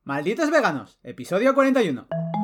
Malditos Veganos, episodio 41.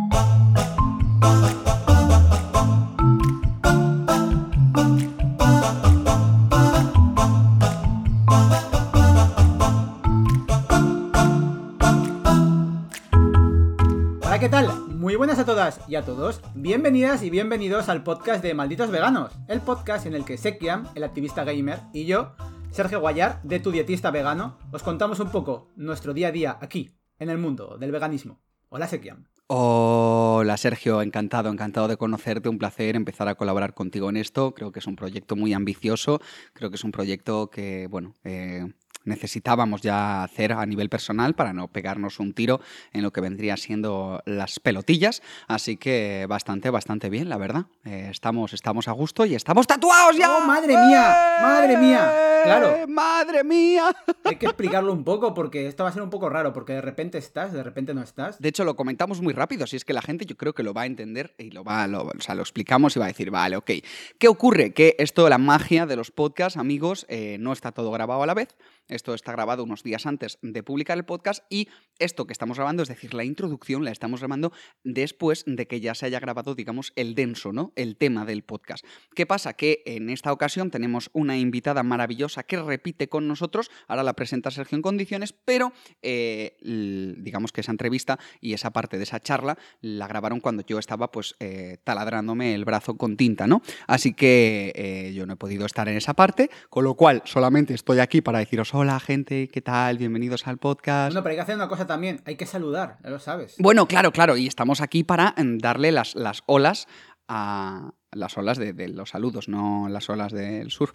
Hola, ¿qué tal? Muy buenas a todas y a todos. Bienvenidas y bienvenidos al podcast de Malditos Veganos, el podcast en el que Sekiam, el activista gamer, y yo, Sergio Guayar, de Tu Dietista Vegano, os contamos un poco nuestro día a día aquí, en el mundo del veganismo. Hola, Sekiam. Hola Sergio, encantado de conocerte, un placer empezar a colaborar contigo en esto. Creo que es un proyecto muy ambicioso, creo que es un proyecto que, necesitábamos ya hacer a nivel personal para no pegarnos un tiro en lo que vendría siendo las pelotillas, así que bastante bien, la verdad. Estamos a gusto y estamos tatuados ya. ¡Oh, madre mía! ¡Madre mía! Claro. ¡Madre mía! Hay que explicarlo un poco porque esto va a ser un poco raro, porque de repente estás, de repente no estás. De hecho, lo comentamos muy rápido, si es que la gente yo creo que lo va a entender y lo explicamos y va a decir, vale, ok. ¿Qué ocurre? Que esto, la magia de los podcasts, amigos, no está todo grabado a la vez. Esto está grabado unos días antes de publicar el podcast y esto que estamos grabando, es decir, la introducción, la estamos grabando después de que ya se haya grabado, digamos, el denso, ¿no? El tema del podcast. ¿Qué pasa? Que en esta ocasión tenemos una invitada maravillosa que repite con nosotros, ahora la presenta Sergio en condiciones, pero digamos que esa entrevista y esa parte de esa charla la grabaron cuando yo estaba taladrándome el brazo con tinta, ¿no? Así que yo no he podido estar en esa parte, con lo cual solamente estoy aquí para deciros hola gente, ¿qué tal? Bienvenidos al podcast. Bueno, pero hay que hacer una cosa también, hay que saludar, ya lo sabes. Bueno, claro, y estamos aquí para darle las olas a las olas de los saludos, no las olas del surf.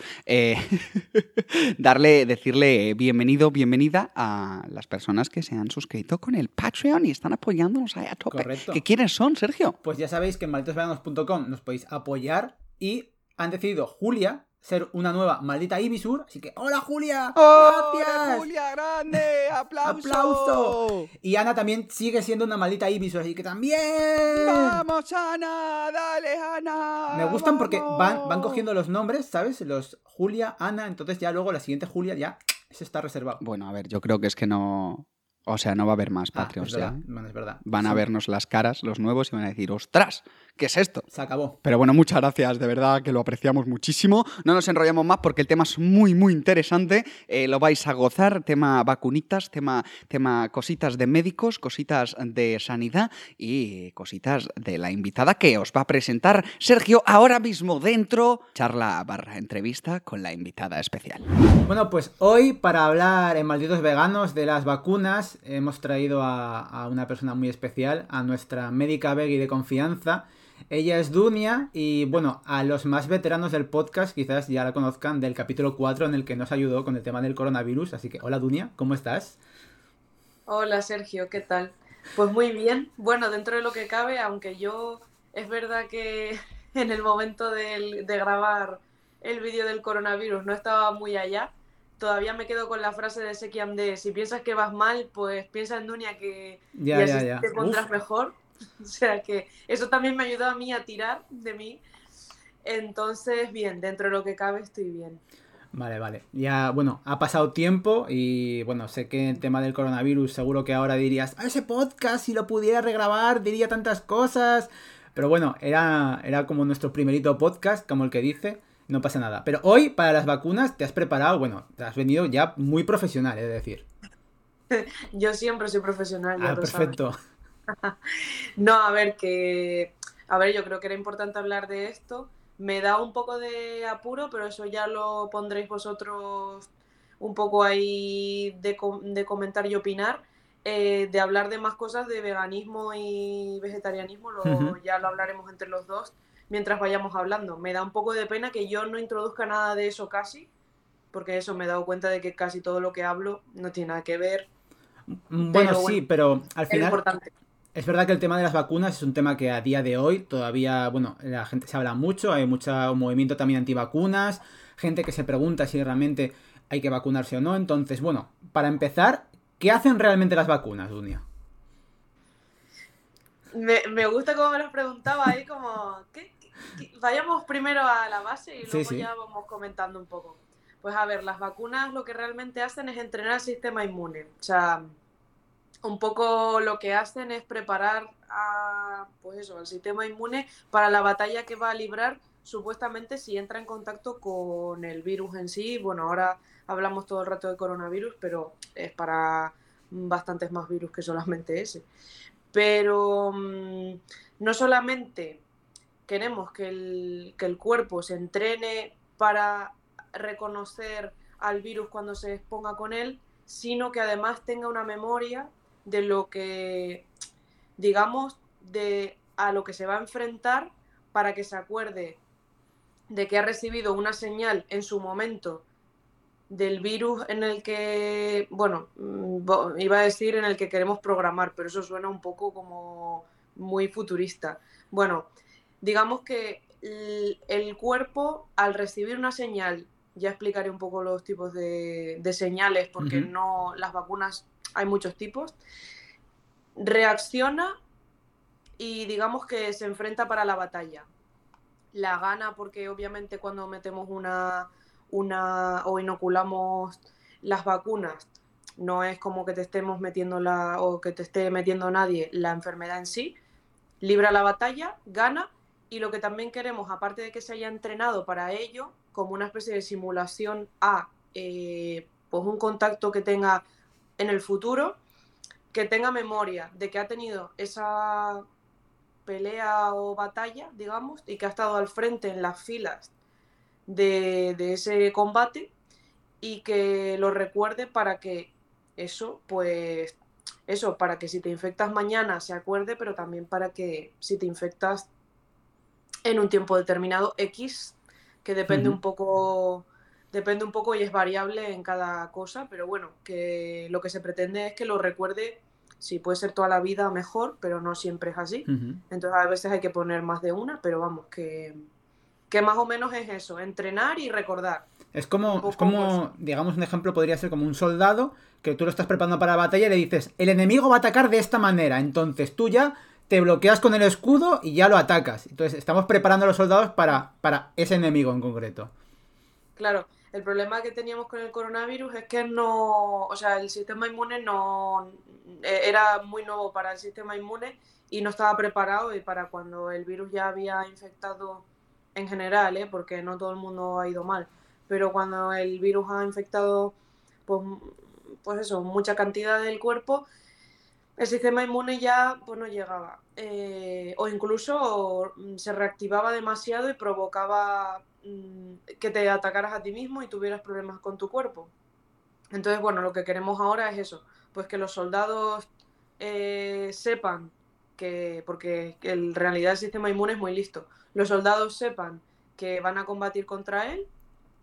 Decirle bienvenido, bienvenida a las personas que se han suscrito con el Patreon y están apoyándonos ahí a tope. Correcto. ¿Qué quiénes son, Sergio? Pues ya sabéis que en malditosveganos.com nos podéis apoyar y han decidido Julia ser una nueva maldita Ibisur, así que ¡hola, Julia! ¡Gracias! ¡Hola, Julia, grande! ¡Aplauso! Y Ana también sigue siendo una maldita Ibisur, así que también... ¡Vamos, Ana! ¡Dale, Ana! Me gustan porque ¡Vamos! van cogiendo los nombres, ¿sabes? Los Julia, Ana, entonces ya luego la siguiente Julia ya eso está reservado. Bueno, a ver, yo creo que es que no... O sea, no va a haber más Patreons. Es verdad, bueno, es verdad. Van a vernos las caras, los nuevos, y van a decir, ¡ostras! ¿Qué es esto? Se acabó. Pero bueno, muchas gracias, de verdad que lo apreciamos muchísimo. No nos enrollamos más porque el tema es muy interesante. Lo vais a gozar, tema vacunitas, tema cositas de médicos, cositas de sanidad y cositas de la invitada que os va a presentar Sergio ahora mismo dentro. Charla / entrevista con la invitada especial. Bueno, pues hoy para hablar en Malditos Veganos de las vacunas hemos traído a una persona muy especial, a nuestra médica veggie de confianza. Ella es Dunia y bueno, a los más veteranos del podcast quizás ya la conozcan del capítulo 4 en el que nos ayudó con el tema del coronavirus. Así que hola Dunia, ¿cómo estás? Hola Sergio, ¿qué tal? Pues muy bien, bueno, dentro de lo que cabe, aunque yo es verdad que en el momento de grabar el vídeo del coronavirus no estaba muy allá, todavía me quedo con la frase de Sekiam de si piensas que vas mal, pues piensa en Dunia que Ya. te pondrás mejor. O sea que eso también me ayudó a mí a tirar de mí. Entonces, bien, dentro de lo que cabe estoy bien. Vale. Ya, bueno, ha pasado tiempo y bueno, sé que el tema del coronavirus seguro que ahora dirías, ese podcast si lo pudiera regrabar diría tantas cosas. Pero bueno, era como nuestro primerito podcast, como el que dice, no pasa nada. Pero hoy para las vacunas te has preparado, bueno, te has venido ya muy profesional, es decir. Yo siempre soy profesional, ya lo perfecto. sabes. No, a ver, yo creo que era importante hablar de esto. Me da un poco de apuro, pero eso ya lo pondréis vosotros un poco ahí de comentar y opinar. De hablar de más cosas de veganismo y vegetarianismo, ya lo hablaremos entre los dos mientras vayamos hablando. Me da un poco de pena que yo no introduzca nada de eso casi, porque eso me he dado cuenta de que casi todo lo que hablo no tiene nada que ver. Bueno, sí, pero al final... Es importante. Es verdad que el tema de las vacunas es un tema que a día de hoy todavía, bueno, la gente se habla mucho, hay mucho movimiento también antivacunas, gente que se pregunta si realmente hay que vacunarse o no. Entonces, bueno, para empezar, ¿qué hacen realmente las vacunas, Dunia? Me gusta cómo me lo preguntaba ahí, como, vayamos primero a la base y luego ya vamos comentando un poco. Pues a ver, las vacunas lo que realmente hacen es entrenar el sistema inmune. O sea, un poco lo que hacen es preparar pues eso, al sistema inmune para la batalla que va a librar supuestamente si entra en contacto con el virus en sí. Bueno, ahora hablamos todo el rato de coronavirus, pero es para bastantes más virus que solamente ese. Pero no solamente queremos que el cuerpo se entrene para reconocer al virus cuando se exponga con él, sino que además tenga una memoria de lo que, digamos, de a lo que se va a enfrentar, para que se acuerde de que ha recibido una señal en su momento del virus en el que, bueno, iba a decir en el que queremos programar, pero eso suena un poco como muy futurista. Bueno, digamos que el cuerpo, al recibir una señal, ya explicaré un poco los tipos de señales, porque no, las vacunas hay muchos tipos, reacciona y digamos que se enfrenta para la batalla. La gana porque obviamente cuando metemos una o inoculamos las vacunas, no es como que te estemos metiendo o que te esté metiendo nadie la enfermedad en sí, libra la batalla, gana, y lo que también queremos, aparte de que se haya entrenado para ello, como una especie de simulación a pues un contacto que tenga en el futuro, que tenga memoria de que ha tenido esa pelea o batalla, digamos, y que ha estado al frente en las filas de ese combate, y que lo recuerde para que eso, pues, eso, para que si te infectas mañana se acuerde, pero también para que si te infectas en un tiempo determinado X, que depende un poco y es variable en cada cosa, pero bueno, que lo que se pretende es que lo recuerde, si puede ser toda la vida mejor, pero no siempre es así. Entonces a veces hay que poner más de una, pero vamos, que más o menos es eso, entrenar y recordar. Es Un poco, pues, como, digamos, un ejemplo podría ser como un soldado que tú lo estás preparando para la batalla y le dices, el enemigo va a atacar de esta manera, entonces tú ya te bloqueas con el escudo y ya lo atacas. Entonces estamos preparando a los soldados para ese enemigo en concreto. claro, el problema que teníamos con el coronavirus es que no, o sea, el sistema inmune no, era muy nuevo para el sistema inmune y no estaba preparado, y para cuando el virus ya había infectado en general, porque no todo el mundo ha ido mal, pero cuando el virus ha infectado, pues, pues eso, mucha cantidad del cuerpo, el sistema inmune ya pues no llegaba. O incluso se reactivaba demasiado y provocaba que te atacaras a ti mismo y tuvieras problemas con tu cuerpo. Entonces, bueno, lo que queremos ahora es eso, pues que los soldados sepan que, porque en realidad el sistema inmune es muy listo, los soldados sepan que van a combatir contra él,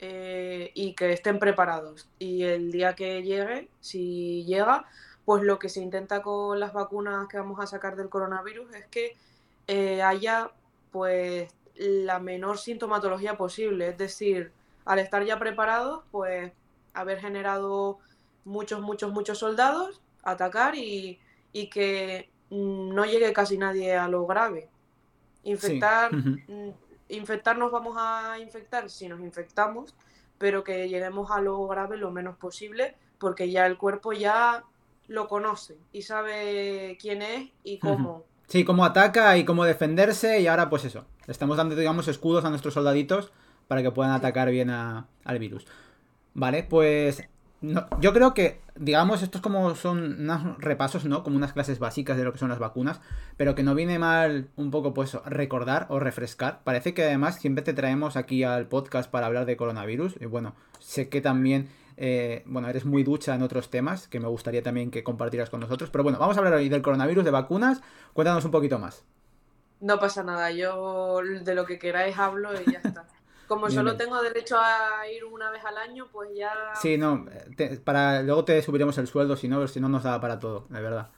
y que estén preparados. Y el día que llegue, si llega, pues lo que se intenta con las vacunas que vamos a sacar del coronavirus es que haya pues la menor sintomatología posible. Es decir, al estar ya preparados, pues haber generado muchos soldados, atacar y que no llegue casi nadie a lo grave. Sí. Infectar, infectarnos vamos a infectar si nos infectamos, pero que lleguemos a lo grave lo menos posible, porque ya el cuerpo ya lo conoce y sabe quién es y cómo. Sí, cómo ataca y cómo defenderse y ahora pues eso. Le estamos dando, digamos, escudos a nuestros soldaditos para que puedan Sí. atacar bien al virus. Vale, pues yo creo que, digamos, estos como son unos repasos, ¿no? Como unas clases básicas de lo que son las vacunas, pero que no viene mal un poco, pues, recordar o refrescar. Parece que además siempre te traemos aquí al podcast para hablar de coronavirus. Y bueno, sé que también, bueno, eres muy ducha en otros temas que me gustaría también que compartieras con nosotros. Pero bueno, vamos a hablar hoy del coronavirus, de vacunas. Cuéntanos un poquito más. No pasa nada, yo de lo que queráis hablo y ya está. Como Bien, solo bien. tengo derecho a ir una vez al año, pues ya... Sí, no, luego te subiremos el sueldo, si no nos da para todo, de verdad.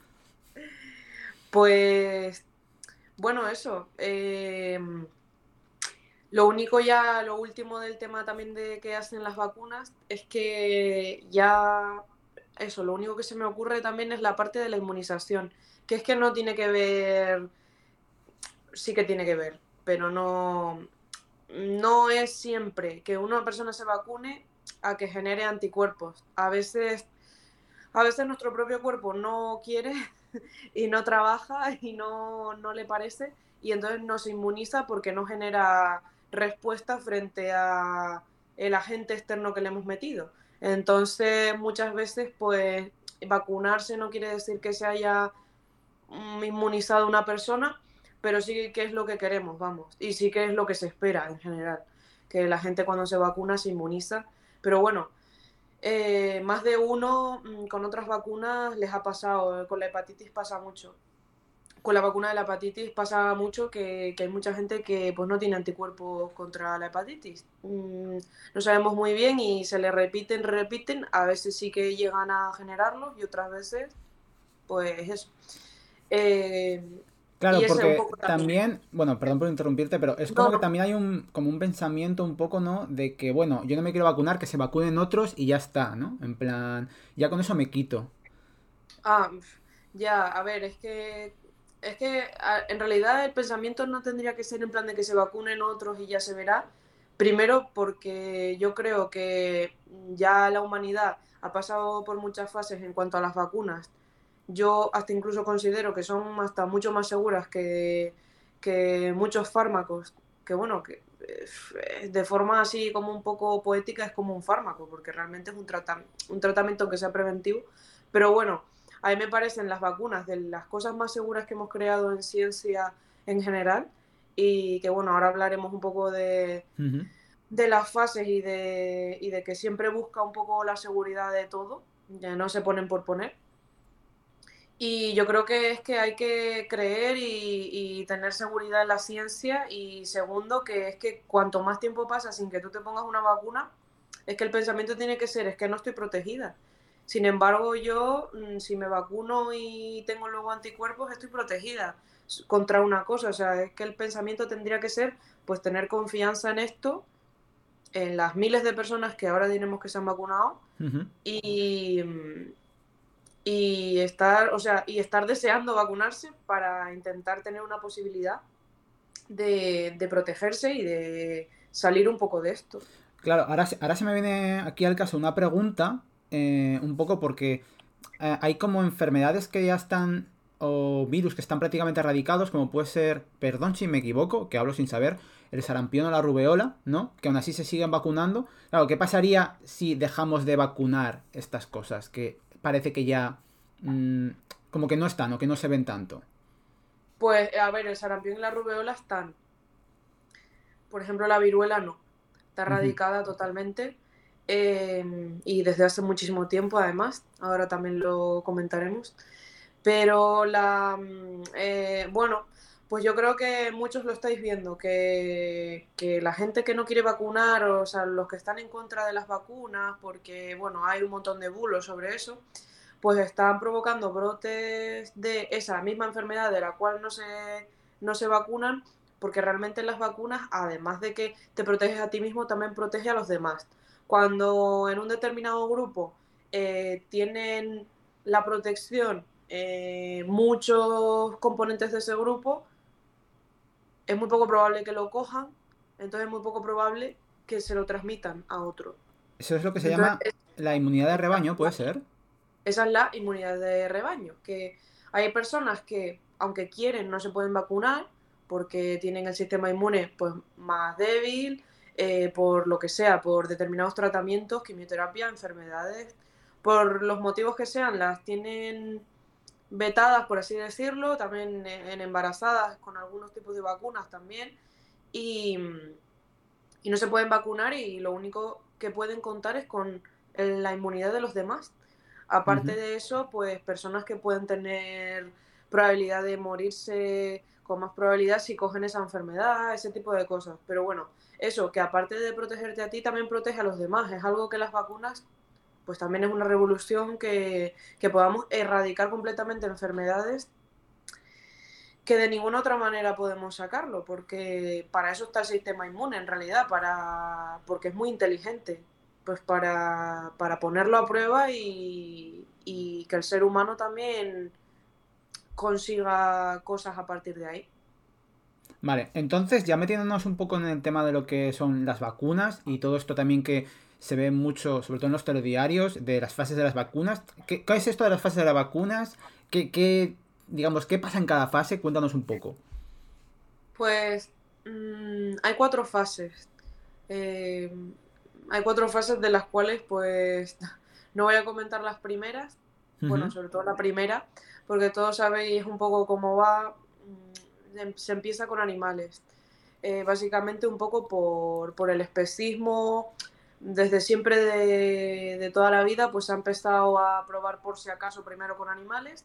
Pues bueno, eso. Lo único ya, lo último del tema también de que hacen las vacunas es que ya, eso, lo único que se me ocurre también es la parte de la inmunización, que es que no tiene que ver, sí que tiene que ver, pero no es siempre que una persona se vacune a que genere anticuerpos. A veces a veces nuestro propio cuerpo no quiere y no trabaja y no le parece y entonces nos inmuniza porque no genera respuesta frente a el agente externo que le hemos metido. Entonces muchas veces pues vacunarse no quiere decir que se haya inmunizado una persona, pero sí que es lo que queremos, vamos, y sí que es lo que se espera en general, que la gente cuando se vacuna se inmuniza, pero bueno, más de uno con otras vacunas les ha pasado, con la hepatitis pasa mucho. Con la vacuna de la hepatitis pasa mucho que hay mucha gente que pues no tiene anticuerpos contra la hepatitis. No sabemos muy bien y se le repiten, a veces sí que llegan a generarlos y otras veces pues eso. Eh, y Claro, ese un porque poco también. también, bueno, perdón por interrumpirte, pero es No, como que no. también hay como un pensamiento un poco, ¿no? De que, bueno, yo no me quiero vacunar, que se vacunen otros y ya está, ¿no? En plan, ya con eso me quito. Ah, ya, a ver, en realidad el pensamiento no tendría que ser en plan de que se vacunen otros y ya se verá. Primero porque yo creo que ya la humanidad ha pasado por muchas fases en cuanto a las vacunas. Yo hasta incluso considero que son hasta mucho más seguras que muchos fármacos, que bueno, que de forma así como un poco poética es como un fármaco, porque realmente es un tratamiento que sea preventivo. Pero bueno, a mí me parecen las vacunas de las cosas más seguras que hemos creado en ciencia en general y que bueno, ahora hablaremos un poco Ujú. de las fases y de que siempre busca un poco la seguridad de todo, ya no se ponen por poner. Y yo creo que es que hay que creer y tener seguridad en la ciencia y segundo, que es que cuanto más tiempo pasa sin que tú te pongas una vacuna, es que el pensamiento tiene que ser, es que no estoy protegida. Sin embargo, yo, si me vacuno y tengo luego anticuerpos, estoy protegida contra una cosa. O sea, es que el pensamiento tendría que ser, pues, tener confianza en esto, en las miles de personas que ahora diremos que se han vacunado Ujú. y, y estar, o sea, y estar deseando vacunarse para intentar tener una posibilidad de protegerse y de salir un poco de esto. Claro, ahora se me viene aquí al caso una pregunta, un poco porque hay como enfermedades que ya están, o virus que están prácticamente erradicados, como puede ser, perdón si me equivoco, que hablo sin saber, el sarampión o la rubeola, ¿no? Que aún así se siguen vacunando. Claro, ¿qué pasaría si dejamos de vacunar estas cosas? Que parece que ya, mm, como que no están o que no se ven tanto. Pues, a ver, el sarampión y la rubeola están. Por ejemplo, la viruela no. Está Ujú. erradicada totalmente. Y desde hace muchísimo tiempo, además. Ahora también lo comentaremos. Pero bueno, pues yo creo que muchos lo estáis viendo, que la gente que no quiere vacunar, o sea, los que están en contra de las vacunas, porque, bueno, hay un montón de bulos sobre eso, pues están provocando brotes de esa misma enfermedad de la cual no se vacunan, porque realmente las vacunas, además de que te proteges a ti mismo, también protege a los demás. Cuando en un determinado grupo tienen la protección muchos componentes de ese grupo, es muy poco probable que lo cojan, entonces es muy poco probable que se lo transmitan a otro. Eso es lo que se Entonces, llama la inmunidad de rebaño, ¿puede ser? esa es la inmunidad de rebaño, que hay personas que, aunque quieren, no se pueden vacunar porque tienen el sistema inmune pues, más débil, por lo que sea, por determinados tratamientos, quimioterapia, enfermedades, por los motivos que sean, las tienen vetadas, por así decirlo, también en embarazadas con algunos tipos de vacunas también, y, y no se pueden vacunar y lo único que pueden contar es con la inmunidad de los demás. Aparte Ujú. de eso, pues personas que pueden tener probabilidad de morirse con más probabilidad si cogen esa enfermedad, ese tipo de cosas. Pero bueno, eso, que aparte de protegerte a ti, también protege a los demás. Es algo que las vacunas, pues también es una revolución que podamos erradicar completamente enfermedades que de ninguna otra manera podemos sacarlo, porque para eso está el sistema inmune en realidad, porque es muy inteligente, pues para ponerlo a prueba y que el ser humano también consiga cosas a partir de ahí. Vale, entonces ya metiéndonos un poco en el tema de lo que son las vacunas y todo esto también que se ve mucho, sobre todo en los telediarios, de las fases de las vacunas. ¿Qué es esto de las fases de las vacunas? Digamos, qué pasa en cada fase? Cuéntanos un poco. Pues hay 4 fases. Eh, Hay 4 fases de las cuales pues no voy a comentar las primeras, bueno, Ujú. sobre todo la primera, porque todos sabéis un poco cómo va. Se empieza con animales. Básicamente un poco por el especismo. Desde siempre de toda la vida pues se ha empezado a probar por si acaso primero con animales.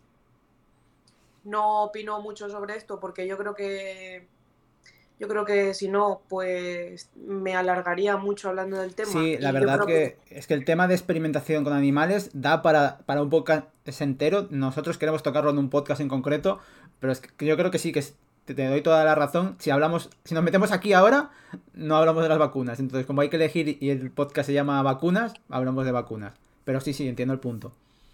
No opino mucho sobre esto porque yo creo que si no, pues me alargaría mucho hablando del tema. Sí, la Y yo verdad creo que que es que el tema de experimentación con animales da para un podcast entero. Nosotros queremos tocarlo en un podcast en concreto, pero es que yo creo que sí, te doy toda la razón. Si nos metemos aquí ahora, no hablamos de las vacunas. Entonces, como hay que elegir y el podcast se llama Vacunas, hablamos de vacunas. Pero sí, sí, entiendo el punto.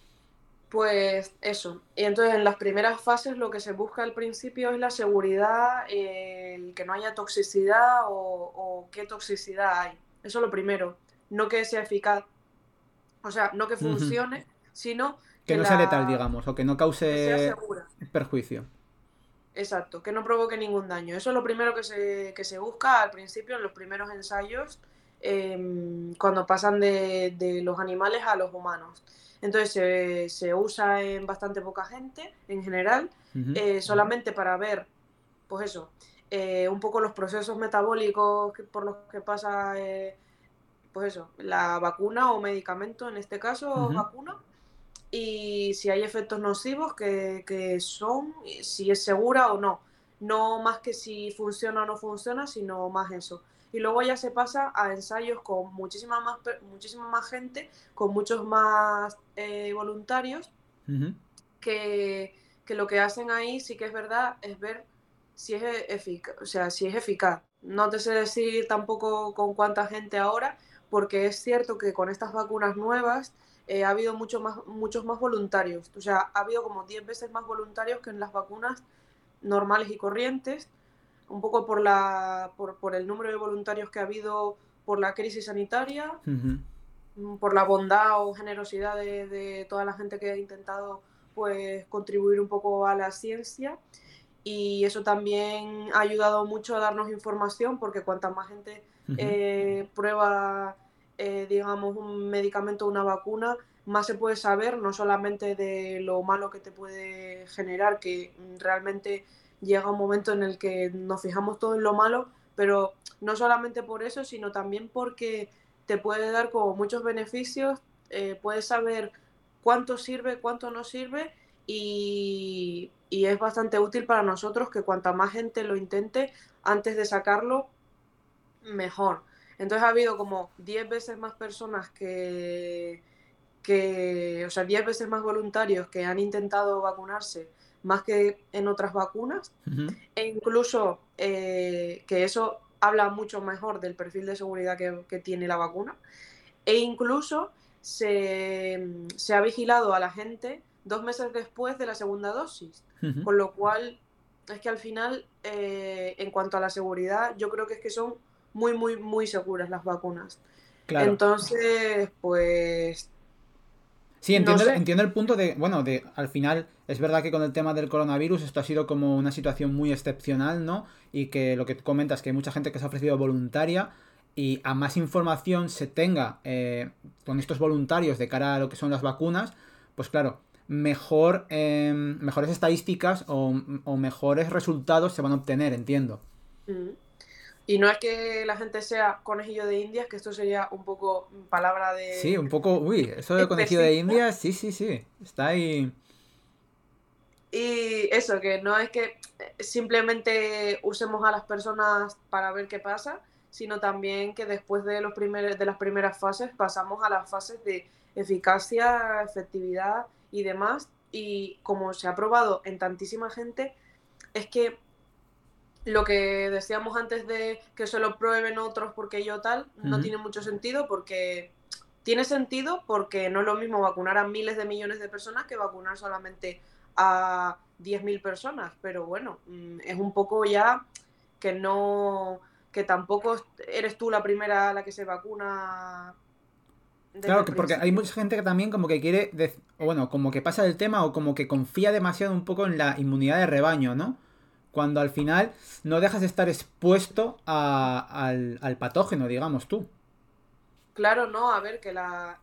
pues eso. Y entonces en las primeras fases lo que se busca al principio es la seguridad, el que no haya toxicidad o qué toxicidad hay. Eso es lo primero. No que sea eficaz, o sea, no que Ujú. funcione, sino Que que no sea letal, la digamos, o que no que sea cause segura. perjuicio. Exacto, que no provoque ningún daño. Eso es lo primero que se busca al principio, en los primeros ensayos, cuando pasan de los animales a los humanos. Entonces se usa en bastante poca gente, en general, Ujú. solamente para ver, pues eso, un poco los procesos metabólicos por los que pasa, pues eso, la vacuna o medicamento, en este caso Ujú. vacuna, y si hay efectos nocivos que son, si es segura o no. No más que si funciona o no funciona, sino más eso. Y luego ya se pasa a ensayos con muchísima más gente, con muchos más voluntarios, Ujú. que lo que hacen ahí sí que es verdad, es ver si es eficaz, o sea, si es eficaz. No te sé decir tampoco con cuánta gente ahora, porque es cierto que con estas vacunas nuevas ha habido muchos más voluntarios. O sea, ha habido como 10 veces más voluntarios que en las vacunas normales y corrientes, un poco por el número de voluntarios que ha habido por la crisis sanitaria, Ujú. por la bondad o generosidad de toda la gente que ha intentado pues contribuir un poco a la ciencia, y eso también ha ayudado mucho a darnos información porque cuanta más gente Ujú. prueba, digamos, un medicamento o una vacuna, más se puede saber, no solamente de lo malo que te puede generar, que realmente llega un momento en el que nos fijamos todo en lo malo, pero no solamente por eso, sino también porque te puede dar como muchos beneficios, puedes saber cuánto sirve, cuánto no sirve, y es bastante útil para nosotros que cuanta más gente lo intente antes de sacarlo, mejor. Entonces ha habido como 10 veces más personas o sea, 10 veces más voluntarios que han intentado vacunarse más que en otras vacunas, Ujú. e incluso que eso habla mucho mejor del perfil de seguridad que tiene la vacuna, e incluso se ha vigilado a la gente 2 meses después de la segunda dosis, Ujú. con lo cual es que al final, en cuanto a la seguridad, yo creo que es que son muy, muy, muy seguras las vacunas. Claro. Entonces, pues, Sí, no sé. entiendo el punto de, bueno, al final es verdad que con el tema del coronavirus esto ha sido como una situación muy excepcional, ¿no? Y que lo que tú comentas, que hay mucha gente que se ha ofrecido voluntaria y a más información se tenga con estos voluntarios de cara a lo que son las vacunas, pues claro, mejores estadísticas o mejores resultados se van a obtener, entiendo. Mm. Y no es que la gente sea conejillo de indias, que esto sería un poco palabra Sí, de un poco, uy, eso de conejillo de especista. India, sí, sí, sí, está ahí. Y eso, que no es que simplemente usemos a las personas para ver qué pasa, sino también que después de las primeras fases pasamos a las fases de eficacia, efectividad y demás. Y como se ha probado en tantísima gente, es que lo que decíamos antes de que se lo prueben otros porque yo tal, no Ujú. tiene mucho sentido, porque tiene sentido porque no es lo mismo vacunar a miles de millones de personas que vacunar solamente a 10.000 personas, pero bueno, es un poco ya que no, que tampoco eres tú la primera a la que se vacuna desde Claro, el que porque hay principio. mucha gente que también como que quiere, o bueno, como que pasa del tema o como que confía demasiado un poco en la inmunidad de rebaño, ¿no? Cuando al final no dejas de estar expuesto al patógeno, digamos tú. Claro, no, a ver, que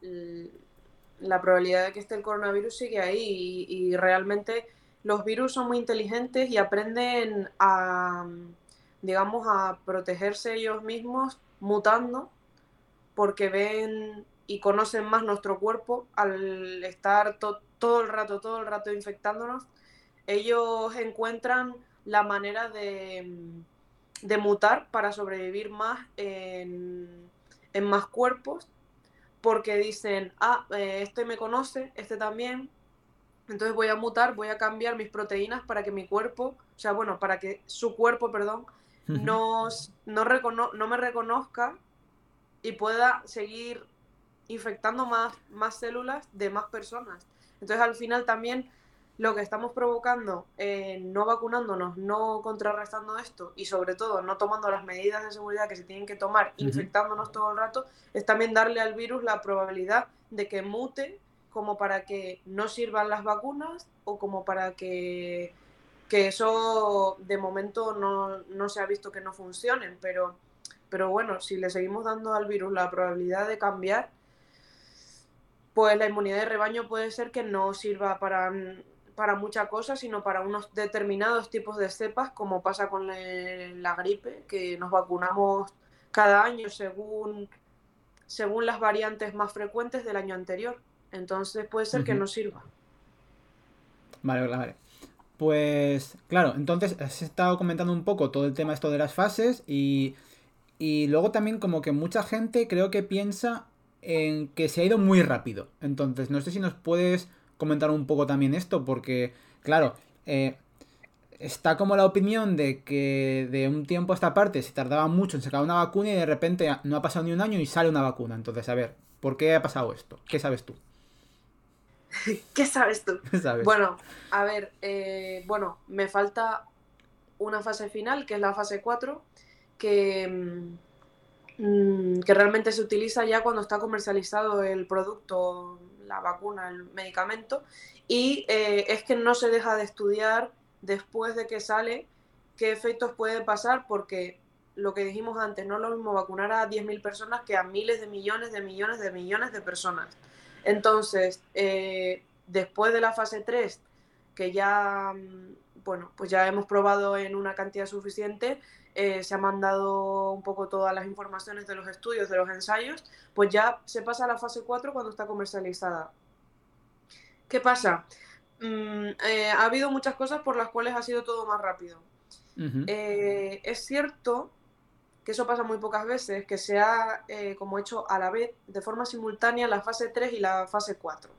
la probabilidad de que esté el coronavirus sigue ahí y realmente los virus son muy inteligentes y aprenden a, digamos, a protegerse ellos mismos mutando porque ven y conocen más nuestro cuerpo al estar todo el rato infectándonos. Ellos encuentran la manera de mutar para sobrevivir más en más cuerpos porque dicen, este me conoce, este también, entonces voy a mutar, voy a cambiar mis proteínas para que mi cuerpo, o sea, bueno, para que su cuerpo, perdón, Ujú. no me reconozca y pueda seguir infectando más células de más personas. Entonces, al final también lo que estamos provocando, no vacunándonos, no contrarrestando esto y sobre todo no tomando las medidas de seguridad que se tienen que tomar, Ujú. infectándonos todo el rato, es también darle al virus la probabilidad de que mute como para que no sirvan las vacunas o como para que eso de momento no se ha visto que no funcionen, pero bueno, si le seguimos dando al virus la probabilidad de cambiar, pues la inmunidad de rebaño puede ser que no sirva para muchas cosas, sino para unos determinados tipos de cepas, como pasa con la gripe, que nos vacunamos cada año según las variantes más frecuentes del año anterior. Entonces puede ser que Ujú. no sirva. Vale, vale, vale. Pues claro, entonces has estado comentando un poco todo el tema esto de las fases y luego también como que mucha gente creo que piensa en que se ha ido muy rápido. Entonces no sé si nos puedes comentar un poco también esto porque claro, está como la opinión de que de un tiempo a esta parte se tardaba mucho en sacar una vacuna y de repente no ha pasado ni un año y sale una vacuna. Entonces, a ver, ¿por qué ha pasado esto? ¿Qué sabes tú? ¿Qué sabes tú? ¿Qué sabes? Bueno, a ver, bueno, me falta una fase final, que es la fase 4 que, que realmente se utiliza ya cuando está comercializado el producto, la vacuna, el medicamento, y es que no se deja de estudiar después de que sale qué efectos puede pasar, porque lo que dijimos antes, no es lo mismo vacunar a 10.000 personas que a miles de millones de millones de millones de personas. Entonces, después de la fase 3 que ya, bueno, pues ya hemos probado en una cantidad suficiente, se ha mandado un poco todas las informaciones de los estudios, de los ensayos, pues ya se pasa a la fase 4 cuando está comercializada. ¿Qué pasa? Ha habido muchas cosas por las cuales ha sido todo más rápido. Ujú. Es cierto que eso pasa muy pocas veces, que se ha como hecho a la vez, de forma simultánea, la fase 3 y la fase 4.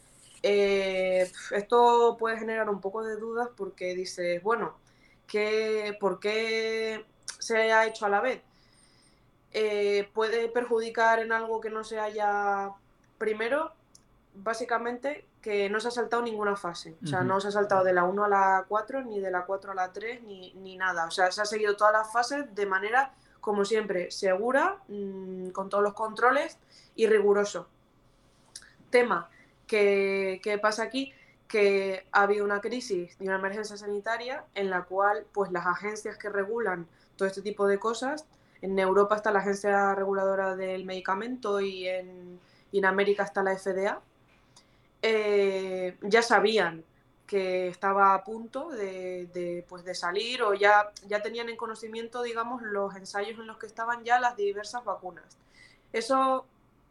Esto puede generar un poco de dudas porque dices, bueno, ¿por qué se ha hecho a la vez? Puede perjudicar en algo que no se haya... Primero, básicamente, que no se ha saltado ninguna fase. O sea, Ujú. no se ha saltado de la 1 a la 4 ni de la 4 a la 3 ni nada. O sea, se ha seguido todas las fases de manera, como siempre, segura, con todos los controles y riguroso. Tema que pasa aquí, que ha habido una crisis y una emergencia sanitaria en la cual pues las agencias que regulan todo este tipo de cosas, en Europa está la Agencia Reguladora del Medicamento y en América está la FDA, ya sabían que estaba a punto pues de salir o ya tenían en conocimiento, digamos, los ensayos en los que estaban ya las diversas vacunas. Eso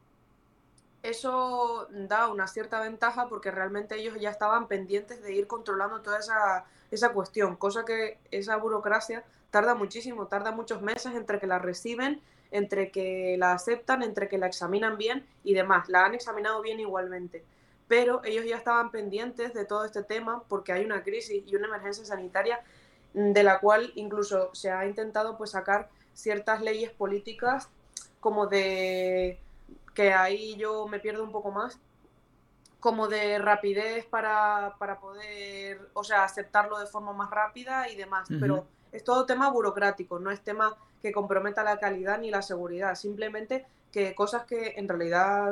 eso da una cierta ventaja porque realmente ellos ya estaban pendientes de ir controlando toda esa cuestión, cosa que esa burocracia tarda muchísimo, tarda muchos meses entre que la reciben, entre que la aceptan, entre que la examinan bien y demás. La han examinado bien igualmente. Pero ellos ya estaban pendientes de todo este tema porque hay una crisis y una emergencia sanitaria de la cual incluso se ha intentado pues sacar ciertas leyes políticas como de que ahí yo me pierdo un poco más, como de rapidez para poder, o sea, aceptarlo de forma más rápida y demás. Ujú. Pero es todo tema burocrático, no es tema que comprometa la calidad ni la seguridad, simplemente que cosas que en realidad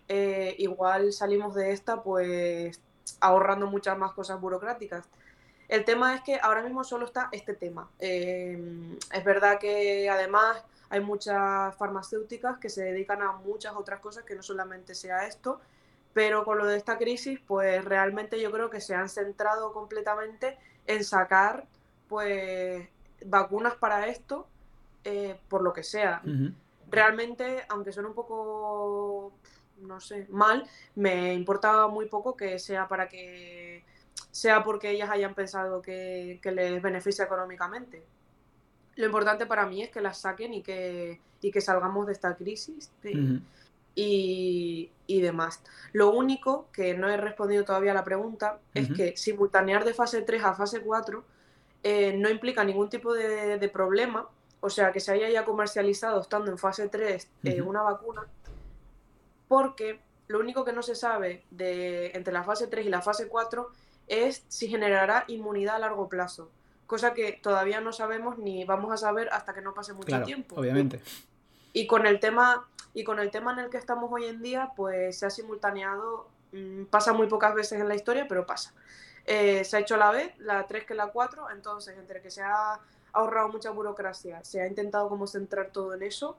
igual salimos de esta pues ahorrando muchas más cosas burocráticas. El tema es que ahora mismo solo está este tema. Es verdad que además hay muchas farmacéuticas que se dedican a muchas otras cosas que no solamente sea esto, pero con lo de esta crisis, pues realmente yo creo que se han centrado completamente en sacar pues vacunas para esto, por lo que sea. Ujú. Realmente, aunque suene un poco, no sé, mal, me importa muy poco que sea para que sea porque ellas hayan pensado que les beneficia económicamente. Lo importante para mí es que las saquen y que salgamos de esta crisis Ujú. y demás. Lo único que no he respondido todavía a la pregunta es Ujú. que simultanear de fase 3 a fase 4 no implica ningún tipo de problema, o sea, que se haya ya comercializado estando en fase 3 Ujú. una vacuna, porque lo único que no se sabe entre la fase 3 y la fase 4 es si generará inmunidad a largo plazo, cosa que todavía no sabemos ni vamos a saber hasta que no pase mucho Claro, tiempo. obviamente. Y con el tema, y con el tema en el que estamos hoy en día, pues se ha simultaneado, pasa muy pocas veces en la historia, pero pasa. Se ha hecho a la vez, la 3 que la 4, entonces entre que se ha ahorrado mucha burocracia, se ha intentado como centrar todo en eso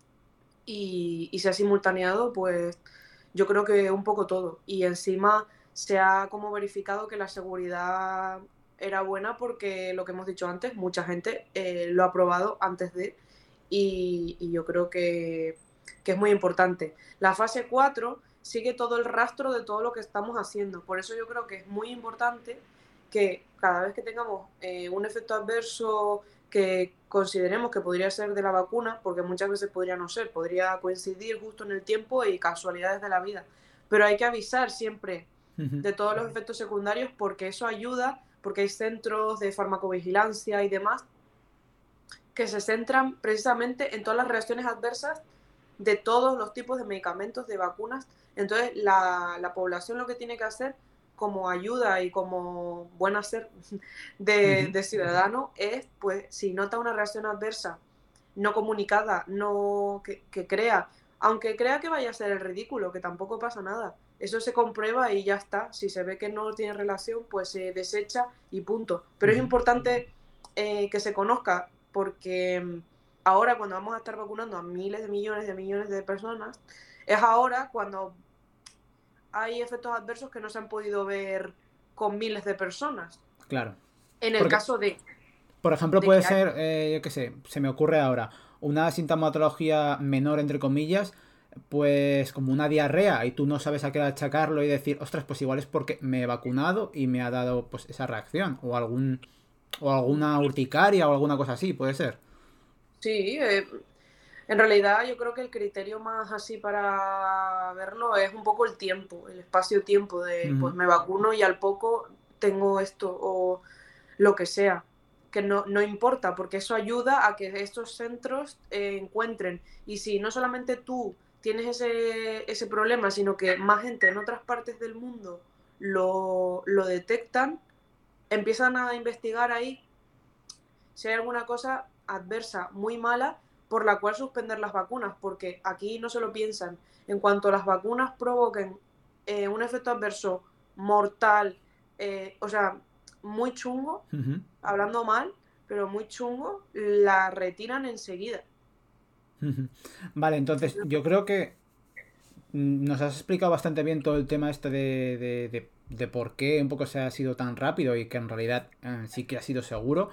y se ha simultaneado, pues yo creo que un poco todo. Y encima se ha como verificado que la seguridad era buena porque lo que hemos dicho antes, mucha gente lo ha probado antes de y yo creo que es muy importante. La fase 4 sigue todo el rastro de todo lo que estamos haciendo. Por eso yo creo que es muy importante que cada vez que tengamos un efecto adverso que consideremos que podría ser de la vacuna, porque muchas veces podría no ser, podría coincidir justo en el tiempo y casualidades de la vida. Pero hay que avisar siempre Ujú. de todos los efectos secundarios porque eso ayuda, porque hay centros de farmacovigilancia y demás que se centran precisamente en todas las reacciones adversas de todos los tipos de medicamentos, de vacunas. Entonces, la población lo que tiene que hacer como ayuda y como buen hacer Ujú. de ciudadano es, pues, si nota una reacción adversa no comunicada, no que crea, aunque crea que vaya a ser el ridículo, que tampoco pasa nada. Eso se comprueba y ya está. Si se ve que no tiene relación, pues se desecha y punto. Pero es Ujú. importante que se conozca porque ahora cuando vamos a estar vacunando a miles de millones de personas, es ahora cuando hay efectos adversos que no se han podido ver con miles de personas. Claro. En el Porque, caso por ejemplo, de puede que hay... ser, yo qué sé, se me ocurre ahora, una sintomatología menor, entre comillas, pues como una diarrea, y tú no sabes a qué achacarlo y decir, ostras, pues igual es porque me he vacunado y me ha dado pues esa reacción, o alguna urticaria o alguna cosa así, puede ser. Sí, en realidad yo creo que el criterio más así para verlo es un poco el tiempo, el espacio-tiempo de pues Ujú. me vacuno y al poco tengo esto o lo que sea, que no importa porque eso ayuda a que estos centros encuentren y si no solamente tú tienes ese problema, sino que más gente en otras partes del mundo lo detectan, empiezan a investigar ahí si hay alguna cosa adversa muy mala por la cual suspender las vacunas, porque aquí no se lo piensan. En cuanto las vacunas provoquen un efecto adverso mortal, o sea, muy chungo, Ujú. hablando mal, pero muy chungo, la retiran enseguida. Ujú. Vale, entonces yo creo que nos has explicado bastante bien todo el tema este de por qué un poco se ha sido tan rápido y que en realidad sí que ha sido seguro.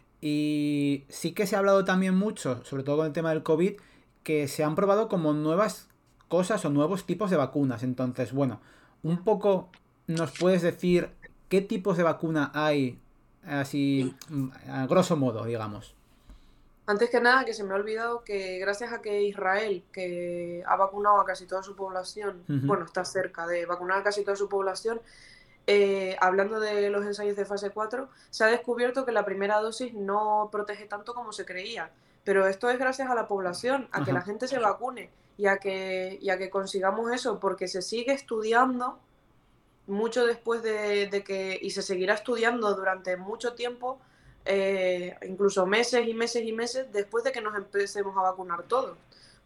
Y sí que se ha hablado también mucho, sobre todo con el tema del COVID, que se han probado como nuevas cosas o nuevos tipos de vacunas. Entonces, bueno, un poco nos puedes decir qué tipos de vacuna hay, así, a grosso modo, digamos. Antes que nada, que se me ha olvidado que gracias a que Israel, que ha vacunado a casi toda su población, Ujú. bueno, está cerca de vacunar a casi toda su población, hablando de los ensayos de fase 4, se ha descubierto que la primera dosis no protege tanto como se creía. Pero esto es gracias a la población, a que la Ajá. gente se vacune y a que consigamos eso, porque se sigue estudiando mucho después de que, y se seguirá estudiando durante mucho tiempo, incluso meses y meses y meses después de que nos empecemos a vacunar todos.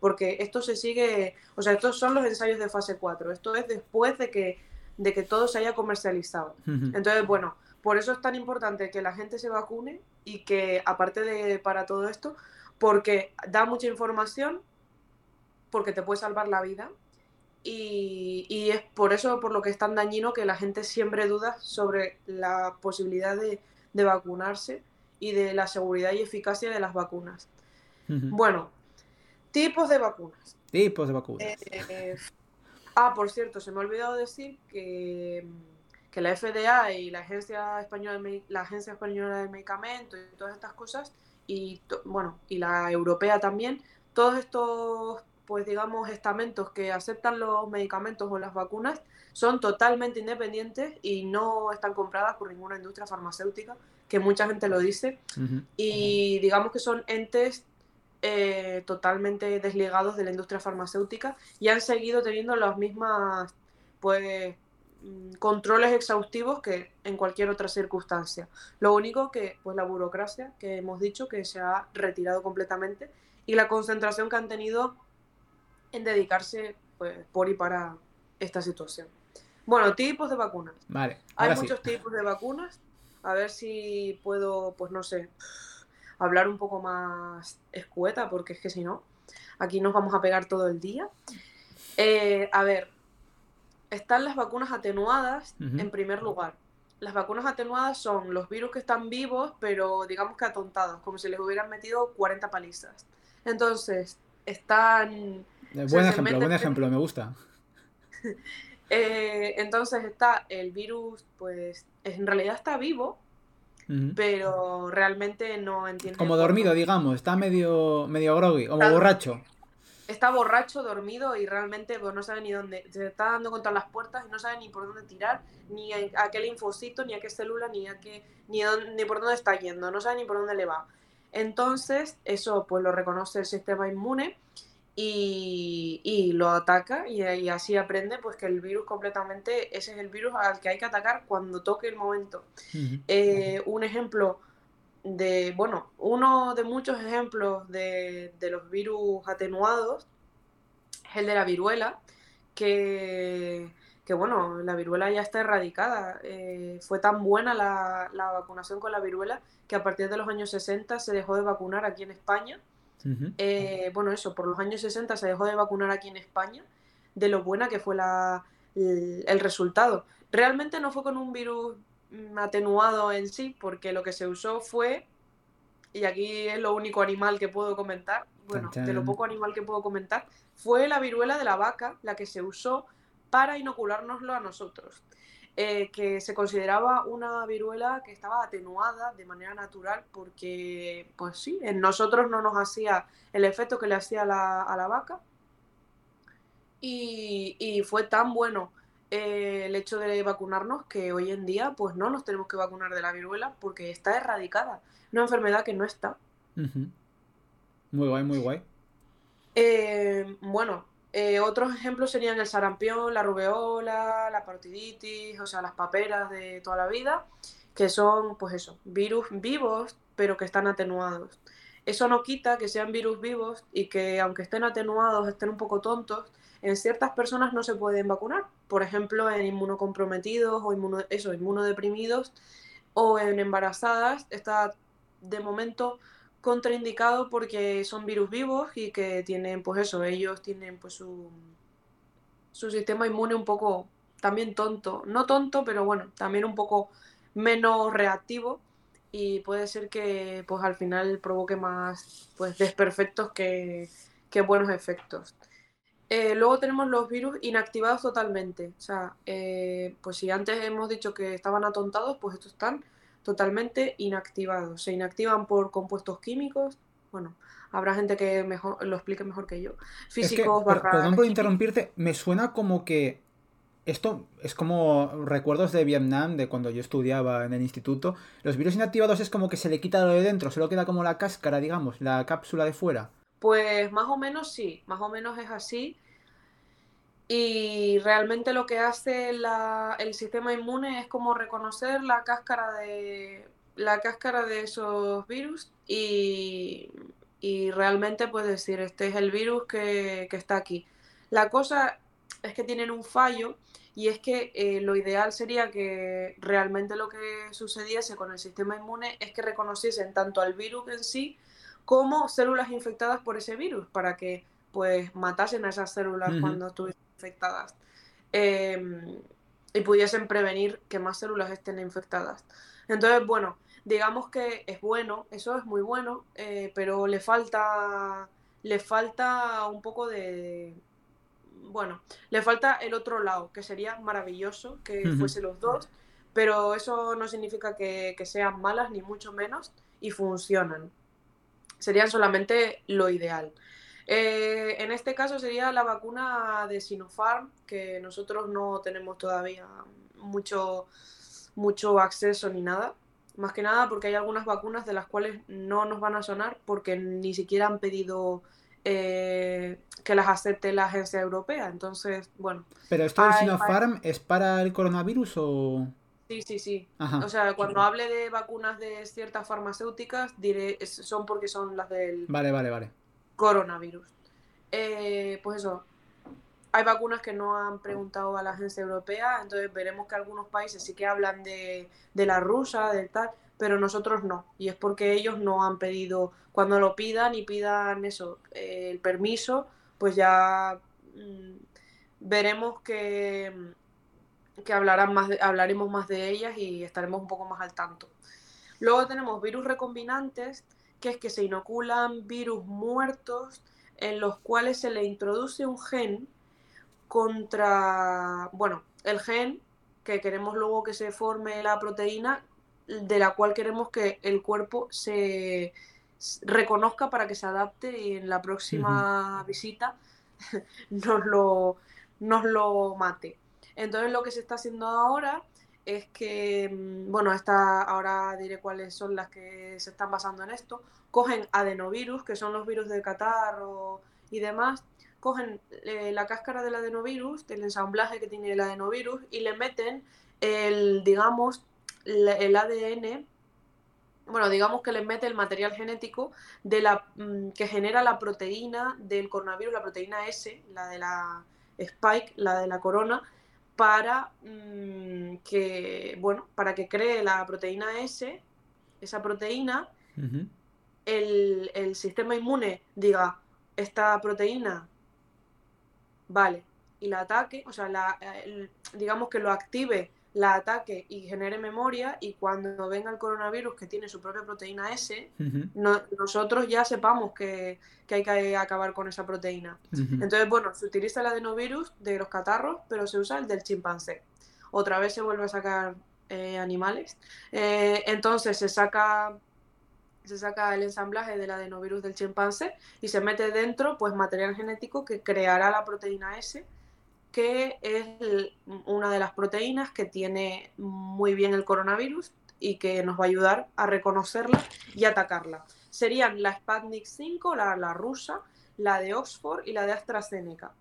porque esto se sigue, o sea, estos son los ensayos de fase 4, esto es después de que todo se haya comercializado. Entonces, bueno, por eso es tan importante que la gente se vacune y que, aparte de para todo esto, porque da mucha información, porque te puede salvar la vida, y es por eso por lo que es tan dañino que la gente siempre duda sobre la posibilidad de vacunarse y de la seguridad y eficacia de las vacunas. Bueno, tipos de vacunas. Tipos de vacunas. Por cierto, se me ha olvidado decir que la FDA y la Agencia Española de Medicamentos y todas estas cosas, y la europea también, todos estos, pues digamos, estamentos que aceptan los medicamentos o las vacunas son totalmente independientes y no están compradas por ninguna industria farmacéutica, que mucha gente lo dice, y digamos que son entes totalmente desligados de la industria farmacéutica y han seguido teniendo las mismas, pues, controles exhaustivos que en cualquier otra circunstancia. Lo único que, pues, la burocracia, que hemos dicho que se ha retirado completamente, y la concentración que han tenido en dedicarse, pues, por y para esta situación. Bueno, tipos de vacunas. Vale, Hay muchos tipos de vacunas. A ver si puedo, pues no sé, hablar un poco más escueta, porque es que si no, aquí nos vamos a pegar todo el día. A ver, están las vacunas atenuadas en primer lugar. Las vacunas atenuadas son los virus que están vivos, pero digamos que atontados, como si les hubieran metido 40 palizas. Entonces, están... Buen ejemplo, me gusta. Entonces está el virus, pues en realidad está vivo, pero realmente no entiende. Como dormido, digamos, está medio groggy, como borracho. Está borracho, dormido y realmente pues, no sabe ni dónde. Se está dando contra las puertas y no sabe ni por dónde tirar, ni a qué linfocito, ni a qué célula, ni por dónde está yendo. No sabe ni por dónde le va. Entonces, eso pues lo reconoce el sistema inmune y lo ataca y así aprende pues que el virus completamente, ese es el virus al que hay que atacar cuando toque el momento. Un ejemplo uno de muchos ejemplos de los virus atenuados es el de la viruela, que la viruela ya está erradicada. Fue tan buena la vacunación con la viruela que a partir de los años 60 se dejó de vacunar aquí en España. Por los años 60 se dejó de vacunar aquí en España, de lo buena que fue el resultado. Realmente no fue con un virus atenuado en sí, porque lo que se usó fue, y aquí es lo único animal que puedo comentar, de lo poco animal que puedo comentar, fue la viruela de la vaca la que se usó para inoculárnoslo a nosotros. Que se consideraba una viruela que estaba atenuada de manera natural porque, pues sí, en nosotros no nos hacía el efecto que le hacía a la vaca, y fue tan bueno el hecho de vacunarnos que hoy en día pues no nos tenemos que vacunar de la viruela porque está erradicada, una enfermedad que no está. Muy guay, muy guay. Otros ejemplos serían el sarampión, la rubeola, la parotiditis, o sea, las paperas de toda la vida, que son, pues eso, virus vivos, pero que están atenuados. Eso no quita que sean virus vivos y que, aunque estén atenuados, estén un poco tontos, en ciertas personas no se pueden vacunar. Por ejemplo, en inmunocomprometidos o inmunodeprimidos o en embarazadas, está de momento contraindicado porque son virus vivos y que tienen, pues eso, ellos tienen pues su sistema inmune un poco también tonto, no tonto, pero bueno, también un poco menos reactivo, y puede ser que pues al final provoque más pues desperfectos que buenos efectos. Luego tenemos los virus inactivados totalmente, o sea, pues si antes hemos dicho que estaban atontados, pues estos están totalmente inactivados. Se inactivan por compuestos químicos. Bueno, habrá gente que lo explique mejor que yo. Físicos, perdón por interrumpirte, me suena como que esto es como recuerdos de Vietnam, de cuando yo estudiaba en el instituto. Los virus inactivados es como que se le quita lo de dentro, solo queda como la cáscara, digamos, la cápsula de fuera. Pues más o menos sí, más o menos es así. Y realmente lo que hace el sistema inmune es como reconocer la cáscara de esos virus y y realmente pues decir, este es el virus que está aquí. La cosa es que tienen un fallo y es que lo ideal sería que realmente lo que sucediese con el sistema inmune es que reconociesen tanto al virus en sí como células infectadas por ese virus para que pues matasen a esas células cuando estuviesen infectadas y pudiesen prevenir que más células estén infectadas. Entonces, bueno, digamos que es bueno, eso es muy bueno, pero le falta un poco de, bueno, le falta el otro lado, que sería maravilloso que fuese los dos, pero eso no significa que sean malas, ni mucho menos, y funcionan. Serían solamente lo ideal. En este caso sería la vacuna de Sinopharm, que nosotros no tenemos todavía mucho acceso ni nada. Más que nada porque hay algunas vacunas de las cuales no nos van a sonar porque ni siquiera han pedido que las acepte la agencia europea. Entonces, bueno. ¿Pero esto del Sinopharm es para el coronavirus o...? Sí. Ajá. O sea, cuando hable de vacunas de ciertas farmacéuticas, diré, son porque son las del Vale. coronavirus. Pues eso, hay vacunas que no han preguntado a la agencia europea, entonces veremos que algunos países sí que hablan de la rusa, del tal, pero nosotros no. Y es porque ellos no han pedido, cuando lo pidan y pidan eso, el permiso, pues ya veremos que hablaremos más de ellas y estaremos un poco más al tanto. Luego tenemos virus recombinantes, que es que se inoculan virus muertos en los cuales se le introduce un gen contra, bueno, el gen que queremos luego que se forme la proteína de la cual queremos que el cuerpo se reconozca para que se adapte y en la próxima visita nos lo mate. Entonces lo que se está haciendo ahora es que, bueno, ahora diré cuáles son las que se están basando en esto, cogen adenovirus, que son los virus de catarro y demás, cogen la cáscara del adenovirus, el ensamblaje que tiene el adenovirus, y le meten digamos, el ADN, bueno, digamos que le mete el material genético que genera la proteína del coronavirus, la proteína S, la de la Spike, la de la corona, para para que cree la proteína S, esa proteína, el sistema inmune diga, esta proteína, vale, y la ataque, o sea, digamos que lo active, la ataque y genere memoria, y cuando venga el coronavirus que tiene su propia proteína S, nosotros ya sepamos que hay que acabar con esa proteína. Entonces, bueno, se utiliza el adenovirus de los catarros, pero se usa el del chimpancé. Otra vez se vuelve a sacar animales. Entonces se saca el ensamblaje del adenovirus del chimpancé y se mete dentro pues material genético que creará la proteína S, que es una de las proteínas que tiene muy bien el coronavirus y que nos va a ayudar a reconocerla y atacarla. Serían la Sputnik 5, la rusa, la de Oxford y la de AstraZeneca.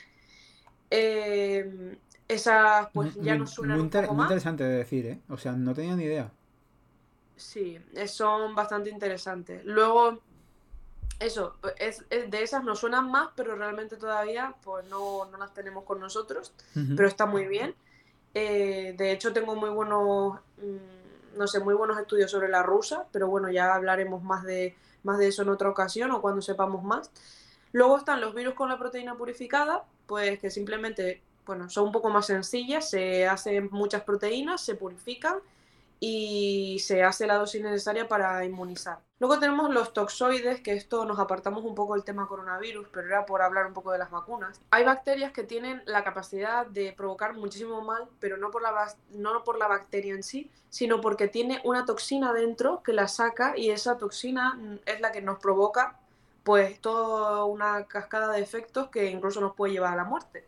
Esas pues ya nos suenan un poco muy más. interesante de decir, ¿eh? O sea, no tenía ni idea. Sí, son bastante interesantes. Luego, eso, de esas nos suenan más, pero realmente todavía pues no las tenemos con nosotros, pero está muy bien. De hecho, tengo muy buenos, muy buenos estudios sobre la rusa, pero bueno, ya hablaremos más de eso en otra ocasión o cuando sepamos más. Luego están los virus con la proteína purificada, pues que simplemente, bueno, son un poco más sencillas, se hacen muchas proteínas, se purifican y se hace la dosis necesaria para inmunizar. Luego tenemos los toxoides, que esto nos apartamos un poco del tema coronavirus, pero era por hablar un poco de las vacunas. Hay bacterias que tienen la capacidad de provocar muchísimo mal, pero no por la bacteria en sí, sino porque tiene una toxina dentro que la saca y esa toxina es la que nos provoca pues toda una cascada de efectos que incluso nos puede llevar a la muerte.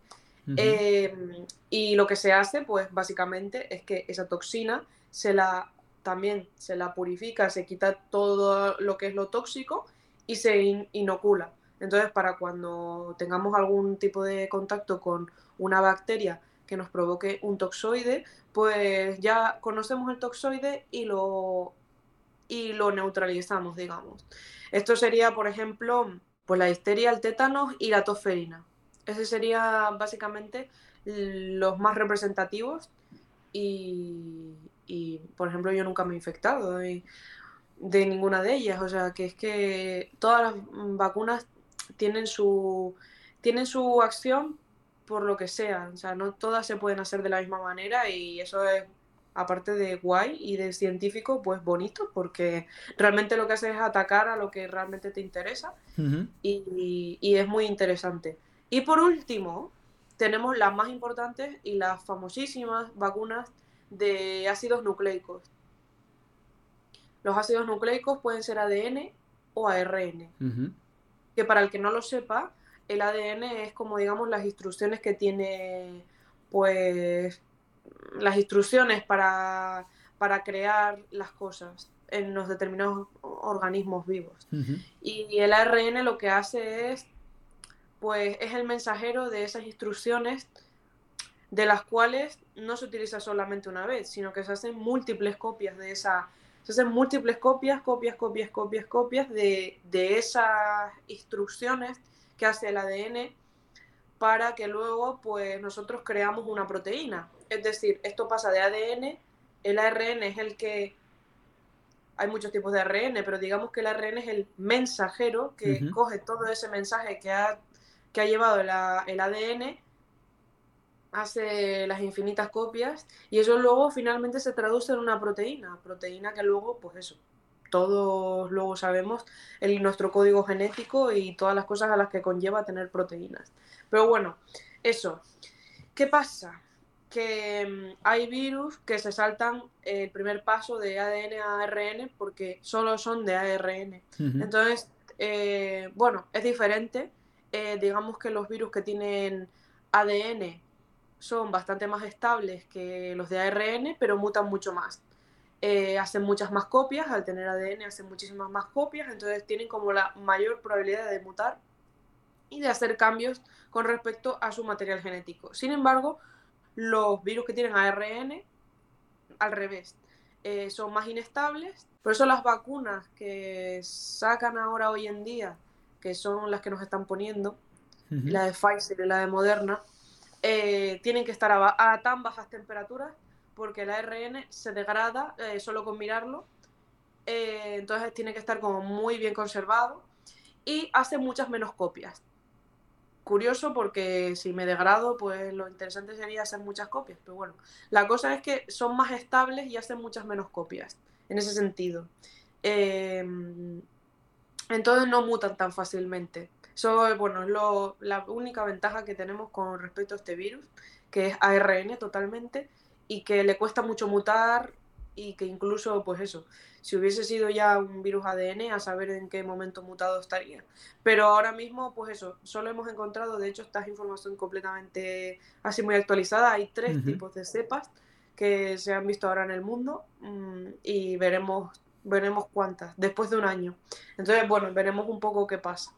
Y lo que se hace, pues básicamente es que esa toxina también se la purifica, se quita todo lo que es lo tóxico y se inocula. Entonces, para cuando tengamos algún tipo de contacto con una bacteria que nos provoque un toxoide, pues ya conocemos el toxoide y y lo neutralizamos, digamos. Esto sería, por ejemplo, pues la difteria, el tétanos y la tosferina. Ese sería básicamente los más representativos y, por ejemplo, yo nunca me he infectado de ninguna de ellas. O sea, que es que todas las vacunas tienen su acción por lo que sea. O sea, no todas se pueden hacer de la misma manera y eso es, aparte de guay y de científico, pues bonito, porque realmente lo que hace es atacar a lo que realmente te interesa y es muy interesante. Y por último, tenemos las más importantes y las famosísimas vacunas de ácidos nucleicos. Los ácidos nucleicos pueden ser ADN o ARN. Que para el que no lo sepa, el ADN es como, digamos, las instrucciones que tiene, pues, las instrucciones para crear las cosas en los determinados organismos vivos. Y el ARN lo que hace es, pues, es el mensajero de esas instrucciones, de las cuales no se utiliza solamente una vez, sino que se hacen múltiples copias de esa. Se hacen múltiples copias de esas instrucciones que hace el ADN para que luego pues nosotros creamos una proteína. Es decir, esto pasa de ADN, el ARN es el que... Hay muchos tipos de ARN, pero digamos que el ARN es el mensajero que coge todo ese mensaje que ha llevado el ADN, hace las infinitas copias y eso luego finalmente se traduce en una proteína que luego, pues eso, todos luego sabemos nuestro código genético y todas las cosas a las que conlleva tener proteínas. Pero bueno, eso. ¿Qué pasa? Que hay virus que se saltan el primer paso de ADN a ARN porque solo son de ARN. Entonces, bueno, es diferente. Digamos que los virus que tienen ADN son bastante más estables que los de ARN, pero mutan mucho más. Hacen muchas más copias, al tener ADN hacen muchísimas más copias, entonces tienen como la mayor probabilidad de mutar y de hacer cambios con respecto a su material genético. Sin embargo, los virus que tienen ARN, al revés, son más inestables. Por eso las vacunas que sacan ahora hoy en día, que son las que nos están poniendo, la de Pfizer y la de Moderna, tienen que estar a tan bajas temperaturas porque el ARN se degrada solo con mirarlo, entonces tiene que estar como muy bien conservado y hace muchas menos copias. Curioso porque si me degrado, pues lo interesante sería hacer muchas copias, pero bueno, la cosa es que son más estables y hacen muchas menos copias, en ese sentido. Entonces no mutan tan fácilmente. Eso, bueno, es la única ventaja que tenemos con respecto a este virus, que es ARN totalmente, y que le cuesta mucho mutar y que incluso, pues eso, si hubiese sido ya un virus ADN, a saber en qué momento mutado estaría. Pero ahora mismo, pues eso, solo hemos encontrado, de hecho, esta es información completamente así muy actualizada, hay 3 tipos de cepas que se han visto ahora en el mundo y veremos cuántas, después de un año. Entonces, bueno, veremos un poco qué pasa.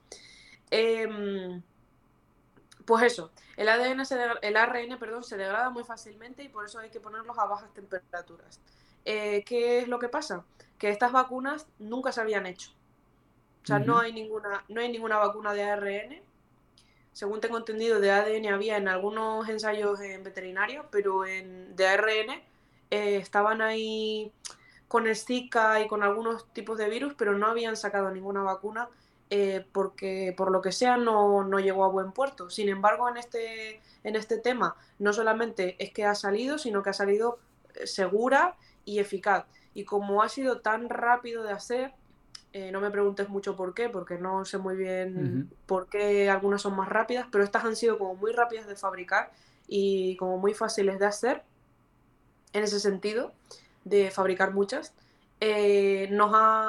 Pues eso, el ARN se degrada muy fácilmente y por eso hay que ponerlos a bajas temperaturas. ¿Qué es lo que pasa? Que estas vacunas nunca se habían hecho. O sea, no hay ninguna vacuna de ARN. Según tengo entendido, de ADN había en algunos ensayos en veterinarios, pero de ARN estaban ahí con el Zika y con algunos tipos de virus, pero no habían sacado ninguna vacuna porque por lo que sea no llegó a buen puerto. Sin embargo, en este tema no solamente es que ha salido, sino que ha salido segura y eficaz. Y como ha sido tan rápido de hacer, no me preguntes mucho por qué, porque no sé muy bien por qué algunas son más rápidas, pero estas han sido como muy rápidas de fabricar y como muy fáciles de hacer en ese sentido, de fabricar muchas. Nos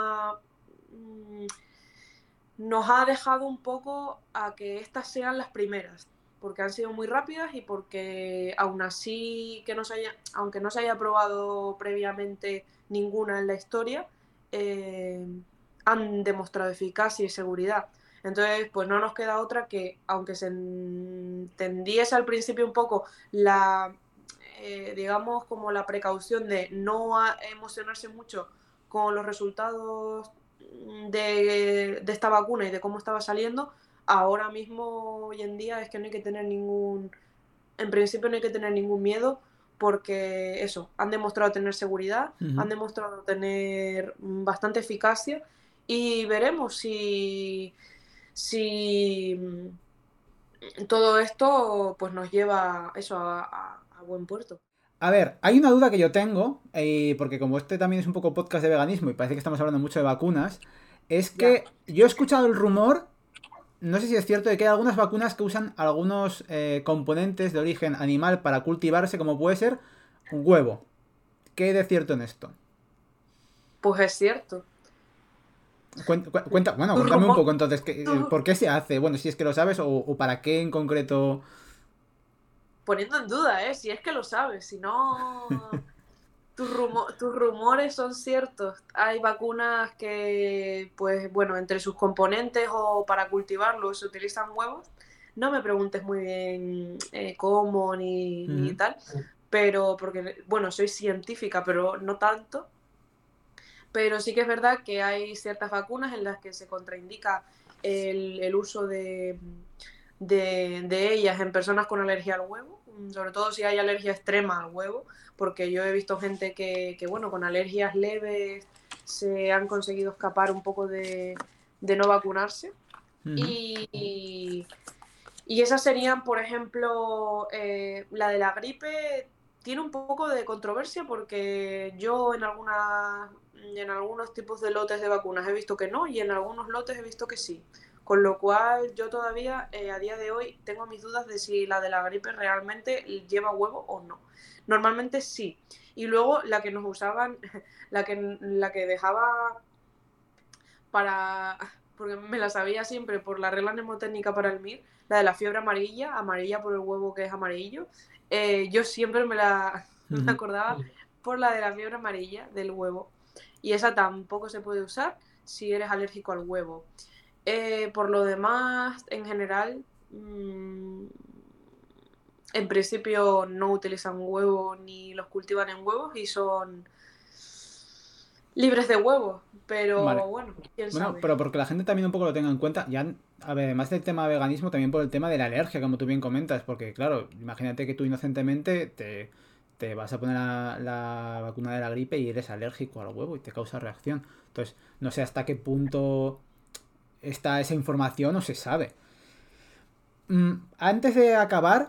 ha dejado un poco a que estas sean las primeras, porque han sido muy rápidas y porque aún así aunque no se haya probado previamente ninguna en la historia, han demostrado eficacia y seguridad. Entonces, pues no nos queda otra que, aunque se entendiese al principio un poco digamos como la precaución de no emocionarse mucho con los resultados de esta vacuna y de cómo estaba saliendo, ahora mismo, hoy en día, es que no hay que tener en principio no hay que tener ningún miedo, porque eso, han demostrado tener seguridad, han demostrado tener bastante eficacia, y veremos si todo esto pues nos lleva eso a buen puerto. A ver, hay una duda que yo tengo, porque como este también es un poco podcast de veganismo y parece que estamos hablando mucho de vacunas, es Ya. que yo he escuchado el rumor, no sé si es cierto, de que hay algunas vacunas que usan algunos componentes de origen animal para cultivarse, como puede ser un huevo. ¿Qué hay de cierto en esto? Pues es cierto. Bueno, Tu cuéntame un rumor, poco entonces, tu- ¿por qué se hace? Bueno, si es que lo sabes o para qué en concreto. poniendo en duda, si es que lo sabes, si no, tus rumores son ciertos. Hay vacunas que, pues bueno, entre sus componentes o para cultivarlos se utilizan huevos. No me preguntes muy bien cómo ni Ujú, tal, pero porque, bueno, soy científica, pero no tanto. Pero sí que es verdad que hay ciertas vacunas en las que se contraindica el uso de ellas en personas con alergia al huevo, sobre todo si hay alergia extrema al huevo, porque yo he visto gente que bueno, con alergias leves se han conseguido escapar un poco de no vacunarse. ujú. Y, y esas serían, por ejemplo, la de la gripe tiene un poco de controversia, porque yo en algunos tipos de lotes de vacunas he visto que no, y en algunos lotes he visto que sí. Con lo cual yo todavía a día de hoy tengo mis dudas de si la de la gripe realmente lleva huevo o no. Normalmente sí. Y luego la que nos usaban, la que dejaba para, porque me la sabía siempre por la regla mnemotécnica para el MIR, la de la fiebre amarilla, amarilla por el huevo que es amarillo. Yo siempre me Ujú. acordaba por la de la fiebre amarilla del huevo. Y esa tampoco se puede usar si eres alérgico al huevo. Por lo demás, en general, en principio no utilizan huevo ni los cultivan en huevos y son libres de huevos. Vale. Pero bueno, quién Bueno, sabe. pero porque la gente también un poco lo tenga en cuenta, ya, a ver, además del tema de veganismo, también por el tema de la alergia, como tú bien comentas, porque claro, imagínate que tú inocentemente te vas a poner la vacuna de la gripe y eres alérgico al huevo y te causa reacción. Entonces, no sé hasta qué punto está esa información o se sabe. Antes de acabar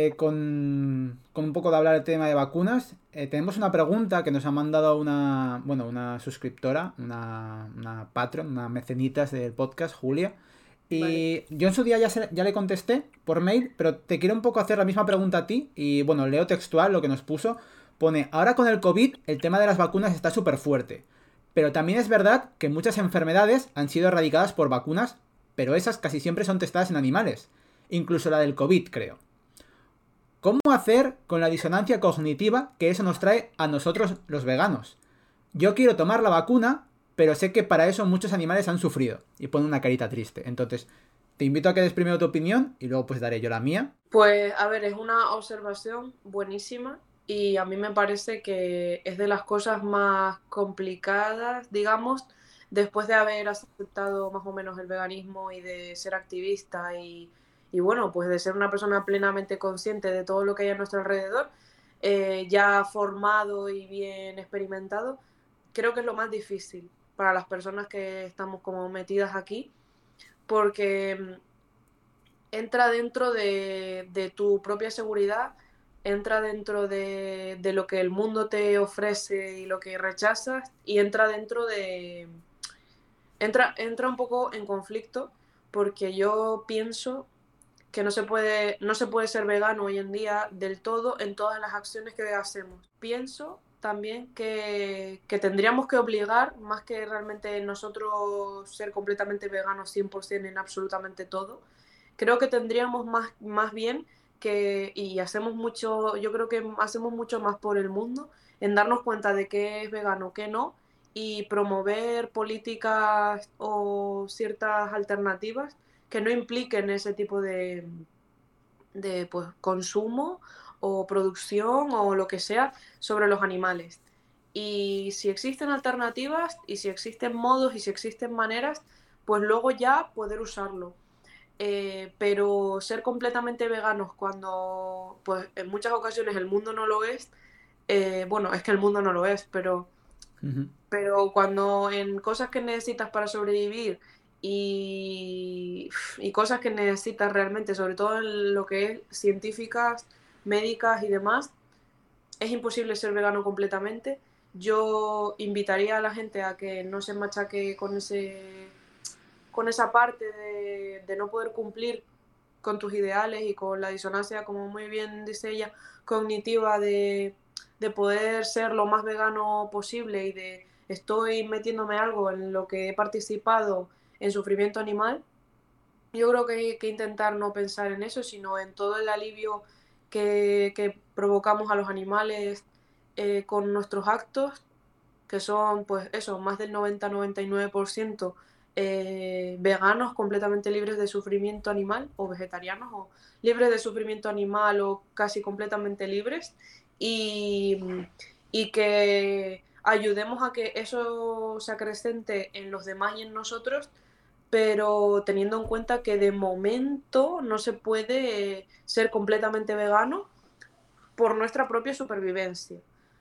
con un poco de hablar del tema de vacunas, tenemos una pregunta que nos ha mandado una suscriptora, una Patreon, una mecenitas del podcast, Julia. Vale. Y yo en su día ya le contesté por mail, pero te quiero un poco hacer la misma pregunta a ti. Y bueno, leo textual lo que nos puso. Pone, ahora con el COVID el tema de las vacunas está súper fuerte. Pero también es verdad que muchas enfermedades han sido erradicadas por vacunas, pero esas casi siempre son testadas en animales. Incluso la del COVID, creo. ¿Cómo hacer con la disonancia cognitiva que eso nos trae a nosotros los veganos? Yo quiero tomar la vacuna, pero sé que para eso muchos animales han sufrido. Y pone una carita triste. Entonces, te invito a que des primero tu opinión y luego pues daré yo la mía. Pues a ver, es una observación buenísima, y a mí me parece que es de las cosas más complicadas, digamos, después de haber aceptado más o menos el veganismo y de ser activista y bueno, pues de ser una persona plenamente consciente de todo lo que hay a nuestro alrededor, ya formado y bien experimentado. Creo que es lo más difícil para las personas que estamos como metidas aquí, porque entra dentro de tu propia seguridad, entra dentro de lo que el mundo te ofrece y lo que rechazas, y entra dentro de... Entra un poco en conflicto, porque yo pienso que no se puede ser vegano hoy en día del todo en todas las acciones que hacemos. Pienso también que tendríamos que obligar, más que realmente nosotros ser completamente veganos 100% en absolutamente todo, creo que tendríamos más bien y hacemos mucho, yo creo que hacemos mucho más por el mundo, en darnos cuenta de qué es vegano, qué no, y promover políticas o ciertas alternativas que no impliquen ese tipo de pues, consumo o producción o lo que sea sobre los animales. Y si existen alternativas y si existen modos y si existen maneras, pues luego ya poder usarlo. Pero ser completamente veganos cuando pues en muchas ocasiones el mundo no lo es, bueno, es que el mundo no lo es, Ujú. pero cuando en cosas que necesitas para sobrevivir y cosas que necesitas realmente, sobre todo en lo que es científicas, médicas y demás, es imposible ser vegano completamente. Yo invitaría a la gente a que no se machaque con esa parte de no poder cumplir con tus ideales y con la disonancia, como muy bien dice ella, cognitiva de poder ser lo más vegano posible y de estoy metiéndome algo en lo que he participado en sufrimiento animal. Yo creo que hay que intentar no pensar en eso, sino en todo el alivio que provocamos a los animales con nuestros actos, que son, pues eso, más del 90-99% veganos, completamente libres de sufrimiento animal, o vegetarianos, o libres de sufrimiento animal, o casi completamente libres, y, y que ayudemos a que eso se acrecente en los demás y en nosotros, pero teniendo en cuenta que de momento no se puede ser completamente vegano por nuestra propia supervivencia.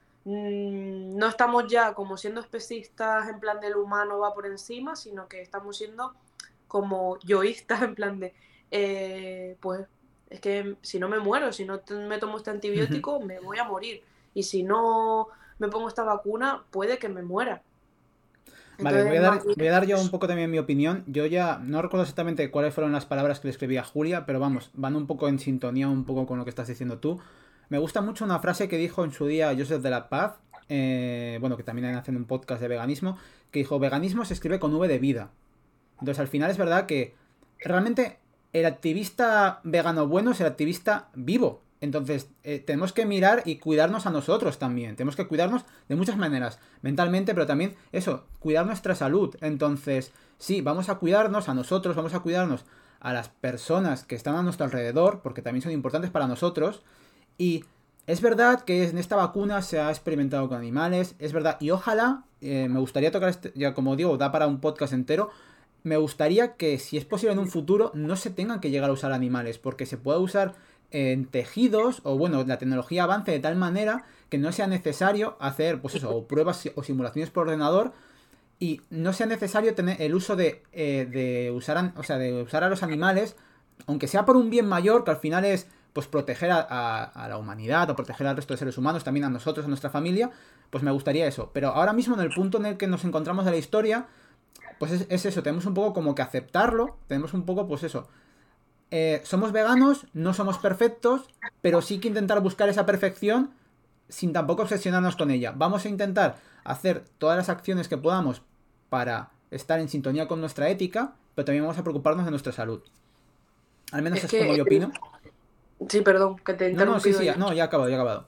No estamos ya como siendo especistas en plan del humano va por encima, sino que estamos siendo como yoístas en plan de, pues es que si no me muero, si no me tomo este Ujú. antibiótico, me voy a morir. Y si no me pongo esta vacuna, puede que me muera. Vale, Entonces, más voy a bien, dar yo un poco también mi opinión. Yo ya no recuerdo exactamente cuáles fueron las palabras que le escribí a Julia, pero vamos, van un poco en sintonía un poco con lo que estás diciendo tú. Me gusta mucho una frase que dijo en su día Joseph de la Paz, bueno, que también hacen un podcast de veganismo, que dijo, veganismo se escribe con V de vida. Entonces al final es verdad que realmente el activista vegano bueno es el activista vivo. Entonces tenemos que mirar y cuidarnos a nosotros también. Tenemos que cuidarnos de muchas maneras. Mentalmente, pero también eso, cuidar nuestra salud. Entonces, sí, vamos a cuidarnos a nosotros, vamos a cuidarnos a las personas que están a nuestro alrededor, porque también son importantes para nosotros. Y es verdad que en esta vacuna se ha experimentado con animales, es verdad, y ojalá, me gustaría tocar, ya como digo, da para un podcast entero, me gustaría que, si es posible en un futuro, no se tengan que llegar a usar animales, porque se pueda usar en tejidos, o bueno, la tecnología avance de tal manera que no sea necesario hacer, pues eso, o pruebas o simulaciones por ordenador, y no sea necesario tener el uso de usar, o sea, de usar a los animales, aunque sea por un bien mayor, que al final es pues proteger a la humanidad o proteger al resto de seres humanos, también a nosotros, a nuestra familia, pues me gustaría eso. Pero ahora mismo en el punto en el que nos encontramos de la historia, pues es eso, tenemos un poco como que aceptarlo, tenemos un poco pues eso. Somos veganos, no somos perfectos, pero sí que intentar buscar esa perfección sin tampoco obsesionarnos con ella. Vamos a intentar hacer todas las acciones que podamos para estar en sintonía con nuestra ética, pero también vamos a preocuparnos de nuestra salud. Al menos es es como que, yo opino. sí, perdón, que te he No, no, sí, interrumpido sí, yo. no, ya ha acabado, ya ha acabado.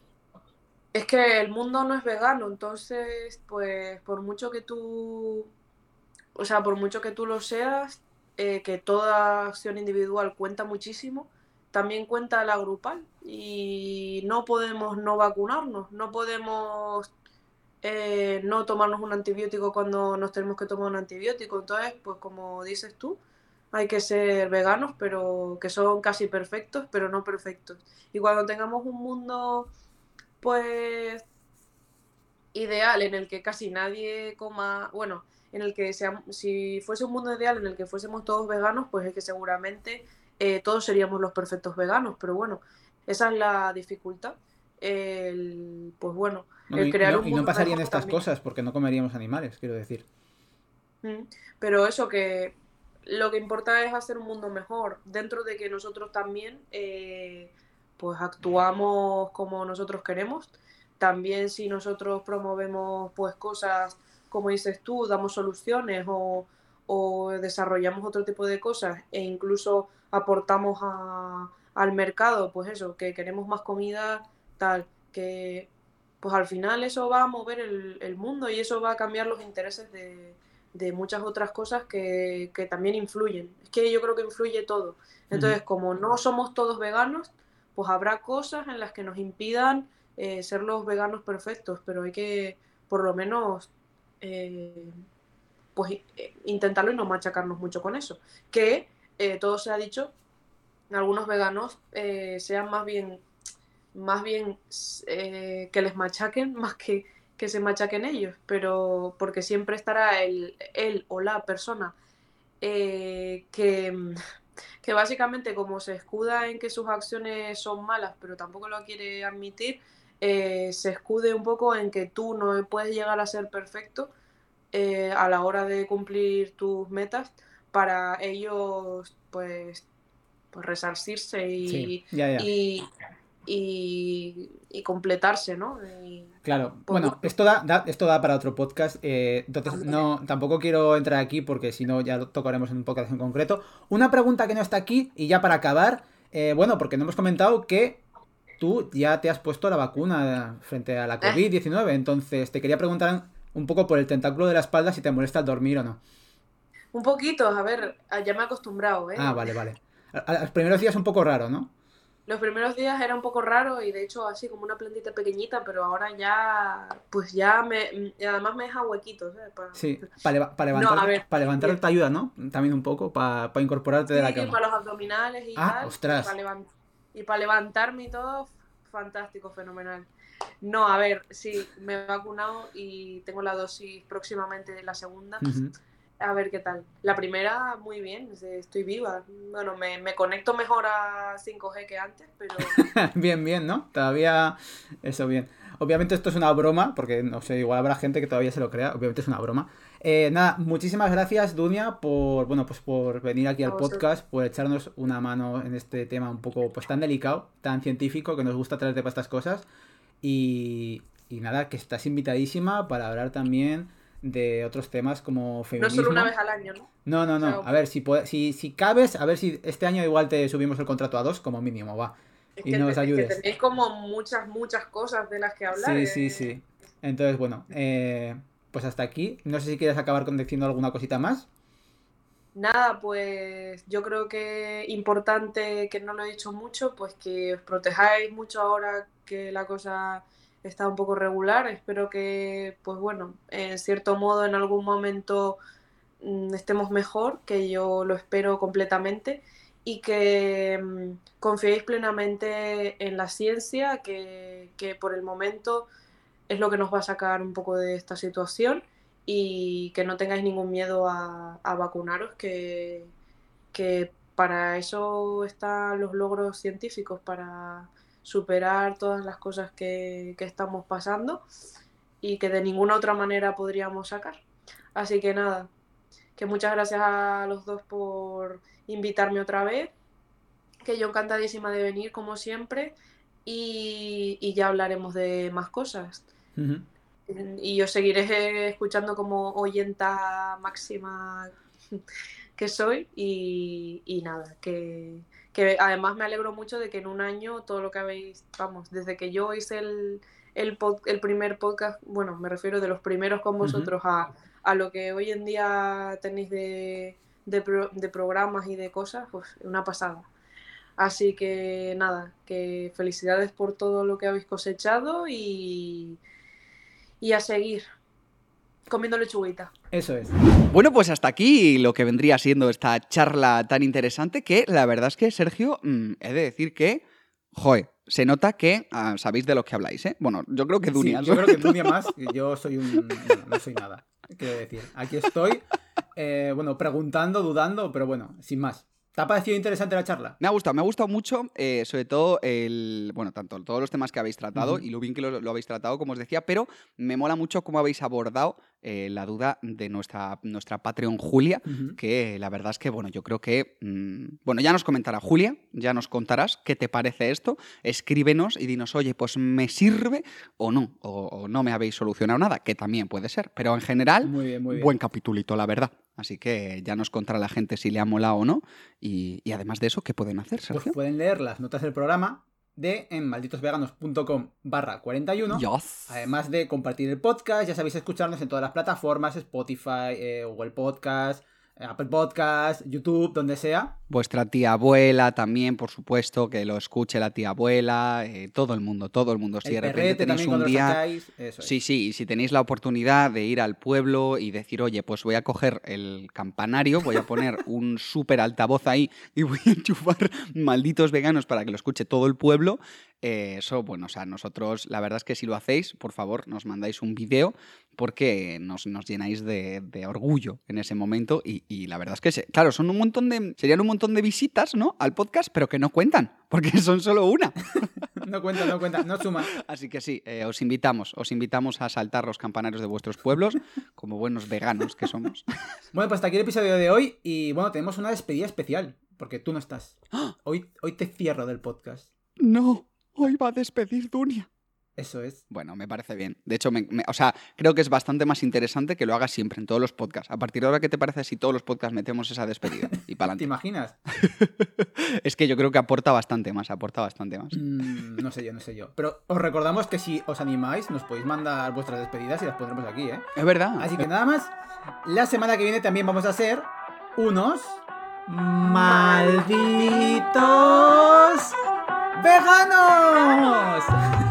Es que el mundo no es vegano, entonces, pues, por mucho que tú, o sea, por mucho que tú lo seas, que toda acción individual cuenta muchísimo, también cuenta la grupal. Y no podemos no vacunarnos, no podemos no tomarnos un antibiótico cuando nos tenemos que tomar un antibiótico. Entonces, pues como dices tú, hay que ser veganos, pero que son casi perfectos, pero no perfectos. Y cuando tengamos un mundo, pues ideal en el que casi nadie coma, bueno, en el que sea, si fuese un mundo ideal en el que fuésemos todos veganos, pues es que seguramente todos seríamos los perfectos veganos, pero bueno, esa es la dificultad. Pues bueno, Bueno, el crear un y no mundo pasarían mejor estas también. cosas porque no comeríamos animales, quiero decir. Pero eso que lo que importa es hacer un mundo mejor, dentro de que nosotros también pues actuamos como nosotros queremos. También si nosotros promovemos pues cosas, como dices tú, damos soluciones o desarrollamos otro tipo de cosas e incluso aportamos al mercado, pues eso, que queremos más comida, tal, que pues al final eso va a mover el mundo y eso va a cambiar los intereses de muchas otras cosas que también influyen. Es que yo creo que influye todo. Ujú. Entonces, como no somos todos veganos, pues habrá cosas en las que nos impidan ser los veganos perfectos, pero hay que por lo menos pues intentarlo y no machacarnos mucho con eso. Que todo se ha dicho, algunos veganos sean más bien que les machaquen más que se machaquen ellos, pero porque siempre estará él o la persona que básicamente como se escuda en que sus acciones son malas, pero tampoco lo quiere admitir, se escude un poco en que tú no puedes llegar a ser perfecto a la hora de cumplir tus metas para ellos pues resarcirse Sí, ya. y completarse, ¿no? Claro, pues bueno, esto da para otro podcast, entonces no, tampoco quiero entrar aquí porque si no ya lo tocaremos en un podcast en concreto. Una pregunta que no está aquí y ya para acabar, bueno, porque no hemos comentado que tú ya te has puesto la vacuna frente a la COVID-19, entonces te quería preguntar un poco por el tentáculo de la espalda si te molesta el dormir o no. Un poquito, a ver, ya me he acostumbrado, ¿eh? Ah, vale. A los primeros días un poco raro, ¿no? Los primeros días era un poco raro y de hecho así como una plantita pequeñita, pero ahora ya, pues ya y además me deja huequitos, ¿eh? Sí, para No, a ver, levantar te ayuda, ¿no? También un poco, para incorporarte de la sí, cama. para los abdominales y Ah, tal, ostras. y para levantarme y todo, fantástico, fenomenal. No, a ver, sí, me he vacunado y tengo la dosis próximamente de la segunda. Uh-huh. A ver qué tal. La primera, muy bien, estoy viva. Bueno, me conecto mejor a 5G que antes, pero... Bien, ¿no? Todavía eso bien. Obviamente esto es una broma, porque no sé, igual habrá gente que todavía se lo crea. Obviamente es una broma. Nada, muchísimas gracias, Dunia, por venir aquí al podcast, por echarnos una mano en este tema un poco pues tan delicado, tan científico, que nos gusta traerte para estas cosas. Y nada, que estás invitadísima para hablar también de otros temas como feminismo. No solo una vez al año, ¿no? No. O sea, a ver, si cabes, a ver si este año igual te subimos el contrato a 2 como mínimo, va. Es Y nos ayudes. que tenéis como muchas cosas de las que hablar. Sí. Entonces, bueno, pues hasta aquí. No sé si quieres acabar diciendo alguna cosita más. Nada, pues yo creo que importante, que no lo he dicho mucho, pues que os protejáis mucho ahora que la cosa está un poco regular. Espero que, pues bueno, en cierto modo en algún momento estemos mejor, que yo lo espero completamente, y que confiéis plenamente en la ciencia, que por el momento es lo que nos va a sacar un poco de esta situación, y que no tengáis ningún miedo a vacunaros, que para eso están los logros científicos, para superar todas las cosas que estamos pasando y que de ninguna otra manera podríamos sacar. Así que nada, que muchas gracias a los dos por invitarme otra vez, que yo encantadísima de venir como siempre, y ya hablaremos de más cosas. Uh-huh. Y os seguiré escuchando como oyenta máxima que soy, y nada, que además me alegro mucho de que en un año todo lo que habéis, vamos, desde que yo hice el primer podcast, bueno, me refiero de los primeros con vosotros, uh-huh, a lo que hoy en día tenéis de programas y de cosas, pues una pasada. Así que nada, que felicidades por todo lo que habéis cosechado y a seguir comiendo lechuguita. Eso es. Bueno, pues hasta aquí lo que vendría siendo esta charla tan interesante, que la verdad es que, Sergio, he de decir que, joder, se nota que sabéis de lo que habláis, ¿eh? Bueno, yo creo que Dunia. Sí, yo creo que Dunia más, yo soy no soy nada, quiero decir. Aquí estoy, bueno, preguntando, dudando, pero bueno, sin más. ¿Te ha parecido interesante la charla? Me ha gustado mucho, sobre todo tanto todos los temas que habéis tratado, uh-huh, y lo bien que lo habéis tratado, como os decía, pero me mola mucho cómo habéis abordado la duda de nuestra Patreon Julia, uh-huh, que la verdad es que, bueno, yo creo que, ya nos comentará Julia, ya nos contarás qué te parece esto, escríbenos y dinos, oye, pues me sirve o no me habéis solucionado nada, que también puede ser, pero en general, muy bien. Buen capitulito, la verdad. Así que ya nos contará la gente si le ha molado o no. Y además de eso, ¿qué pueden hacer, Sergio? Pues pueden leer las notas del programa en malditosveganos.com/41. Yes. Además de compartir el podcast, ya sabéis, escucharnos en todas las plataformas, Spotify, Google Podcast, Apple Podcast, YouTube, donde sea. Vuestra tía abuela también, por supuesto, que lo escuche la tía abuela, todo el mundo. Si El de repente perrete tenéis también un cuando lo día... sacáis. Eso es. Sí, y si tenéis la oportunidad de ir al pueblo y decir, oye, pues voy a coger el campanario, voy a poner un súper altavoz ahí y voy a enchufar Malditos Veganos para que lo escuche todo el pueblo, eso, bueno, o sea, nosotros, la verdad es que si lo hacéis, por favor, nos mandáis un vídeo porque nos llenáis de orgullo en ese momento y la verdad es que, claro, serían un montón de visitas, ¿no?, al podcast, pero que no cuentan, porque son solo una. No cuenta, no suma. Así que sí, os invitamos a saltar los campanarios de vuestros pueblos como buenos veganos que somos. Bueno, pues hasta aquí el episodio de hoy y bueno, tenemos una despedida especial, porque tú no estás. Hoy te cierro del podcast. No, hoy va a despedir Dunia. Eso es. Bueno, me parece bien. De hecho, o sea, creo que es bastante más interesante que lo hagas siempre en todos los podcasts. A partir de ahora, ¿qué te parece si todos los podcasts metemos esa despedida? Y para ¿Te adelante. imaginas? Es que yo creo que aporta bastante más. No sé yo. Pero os recordamos que si os animáis, nos podéis mandar vuestras despedidas y las pondremos aquí, ¿eh? Es verdad. Así que nada más, la semana que viene también vamos a hacer unos malditos veganos.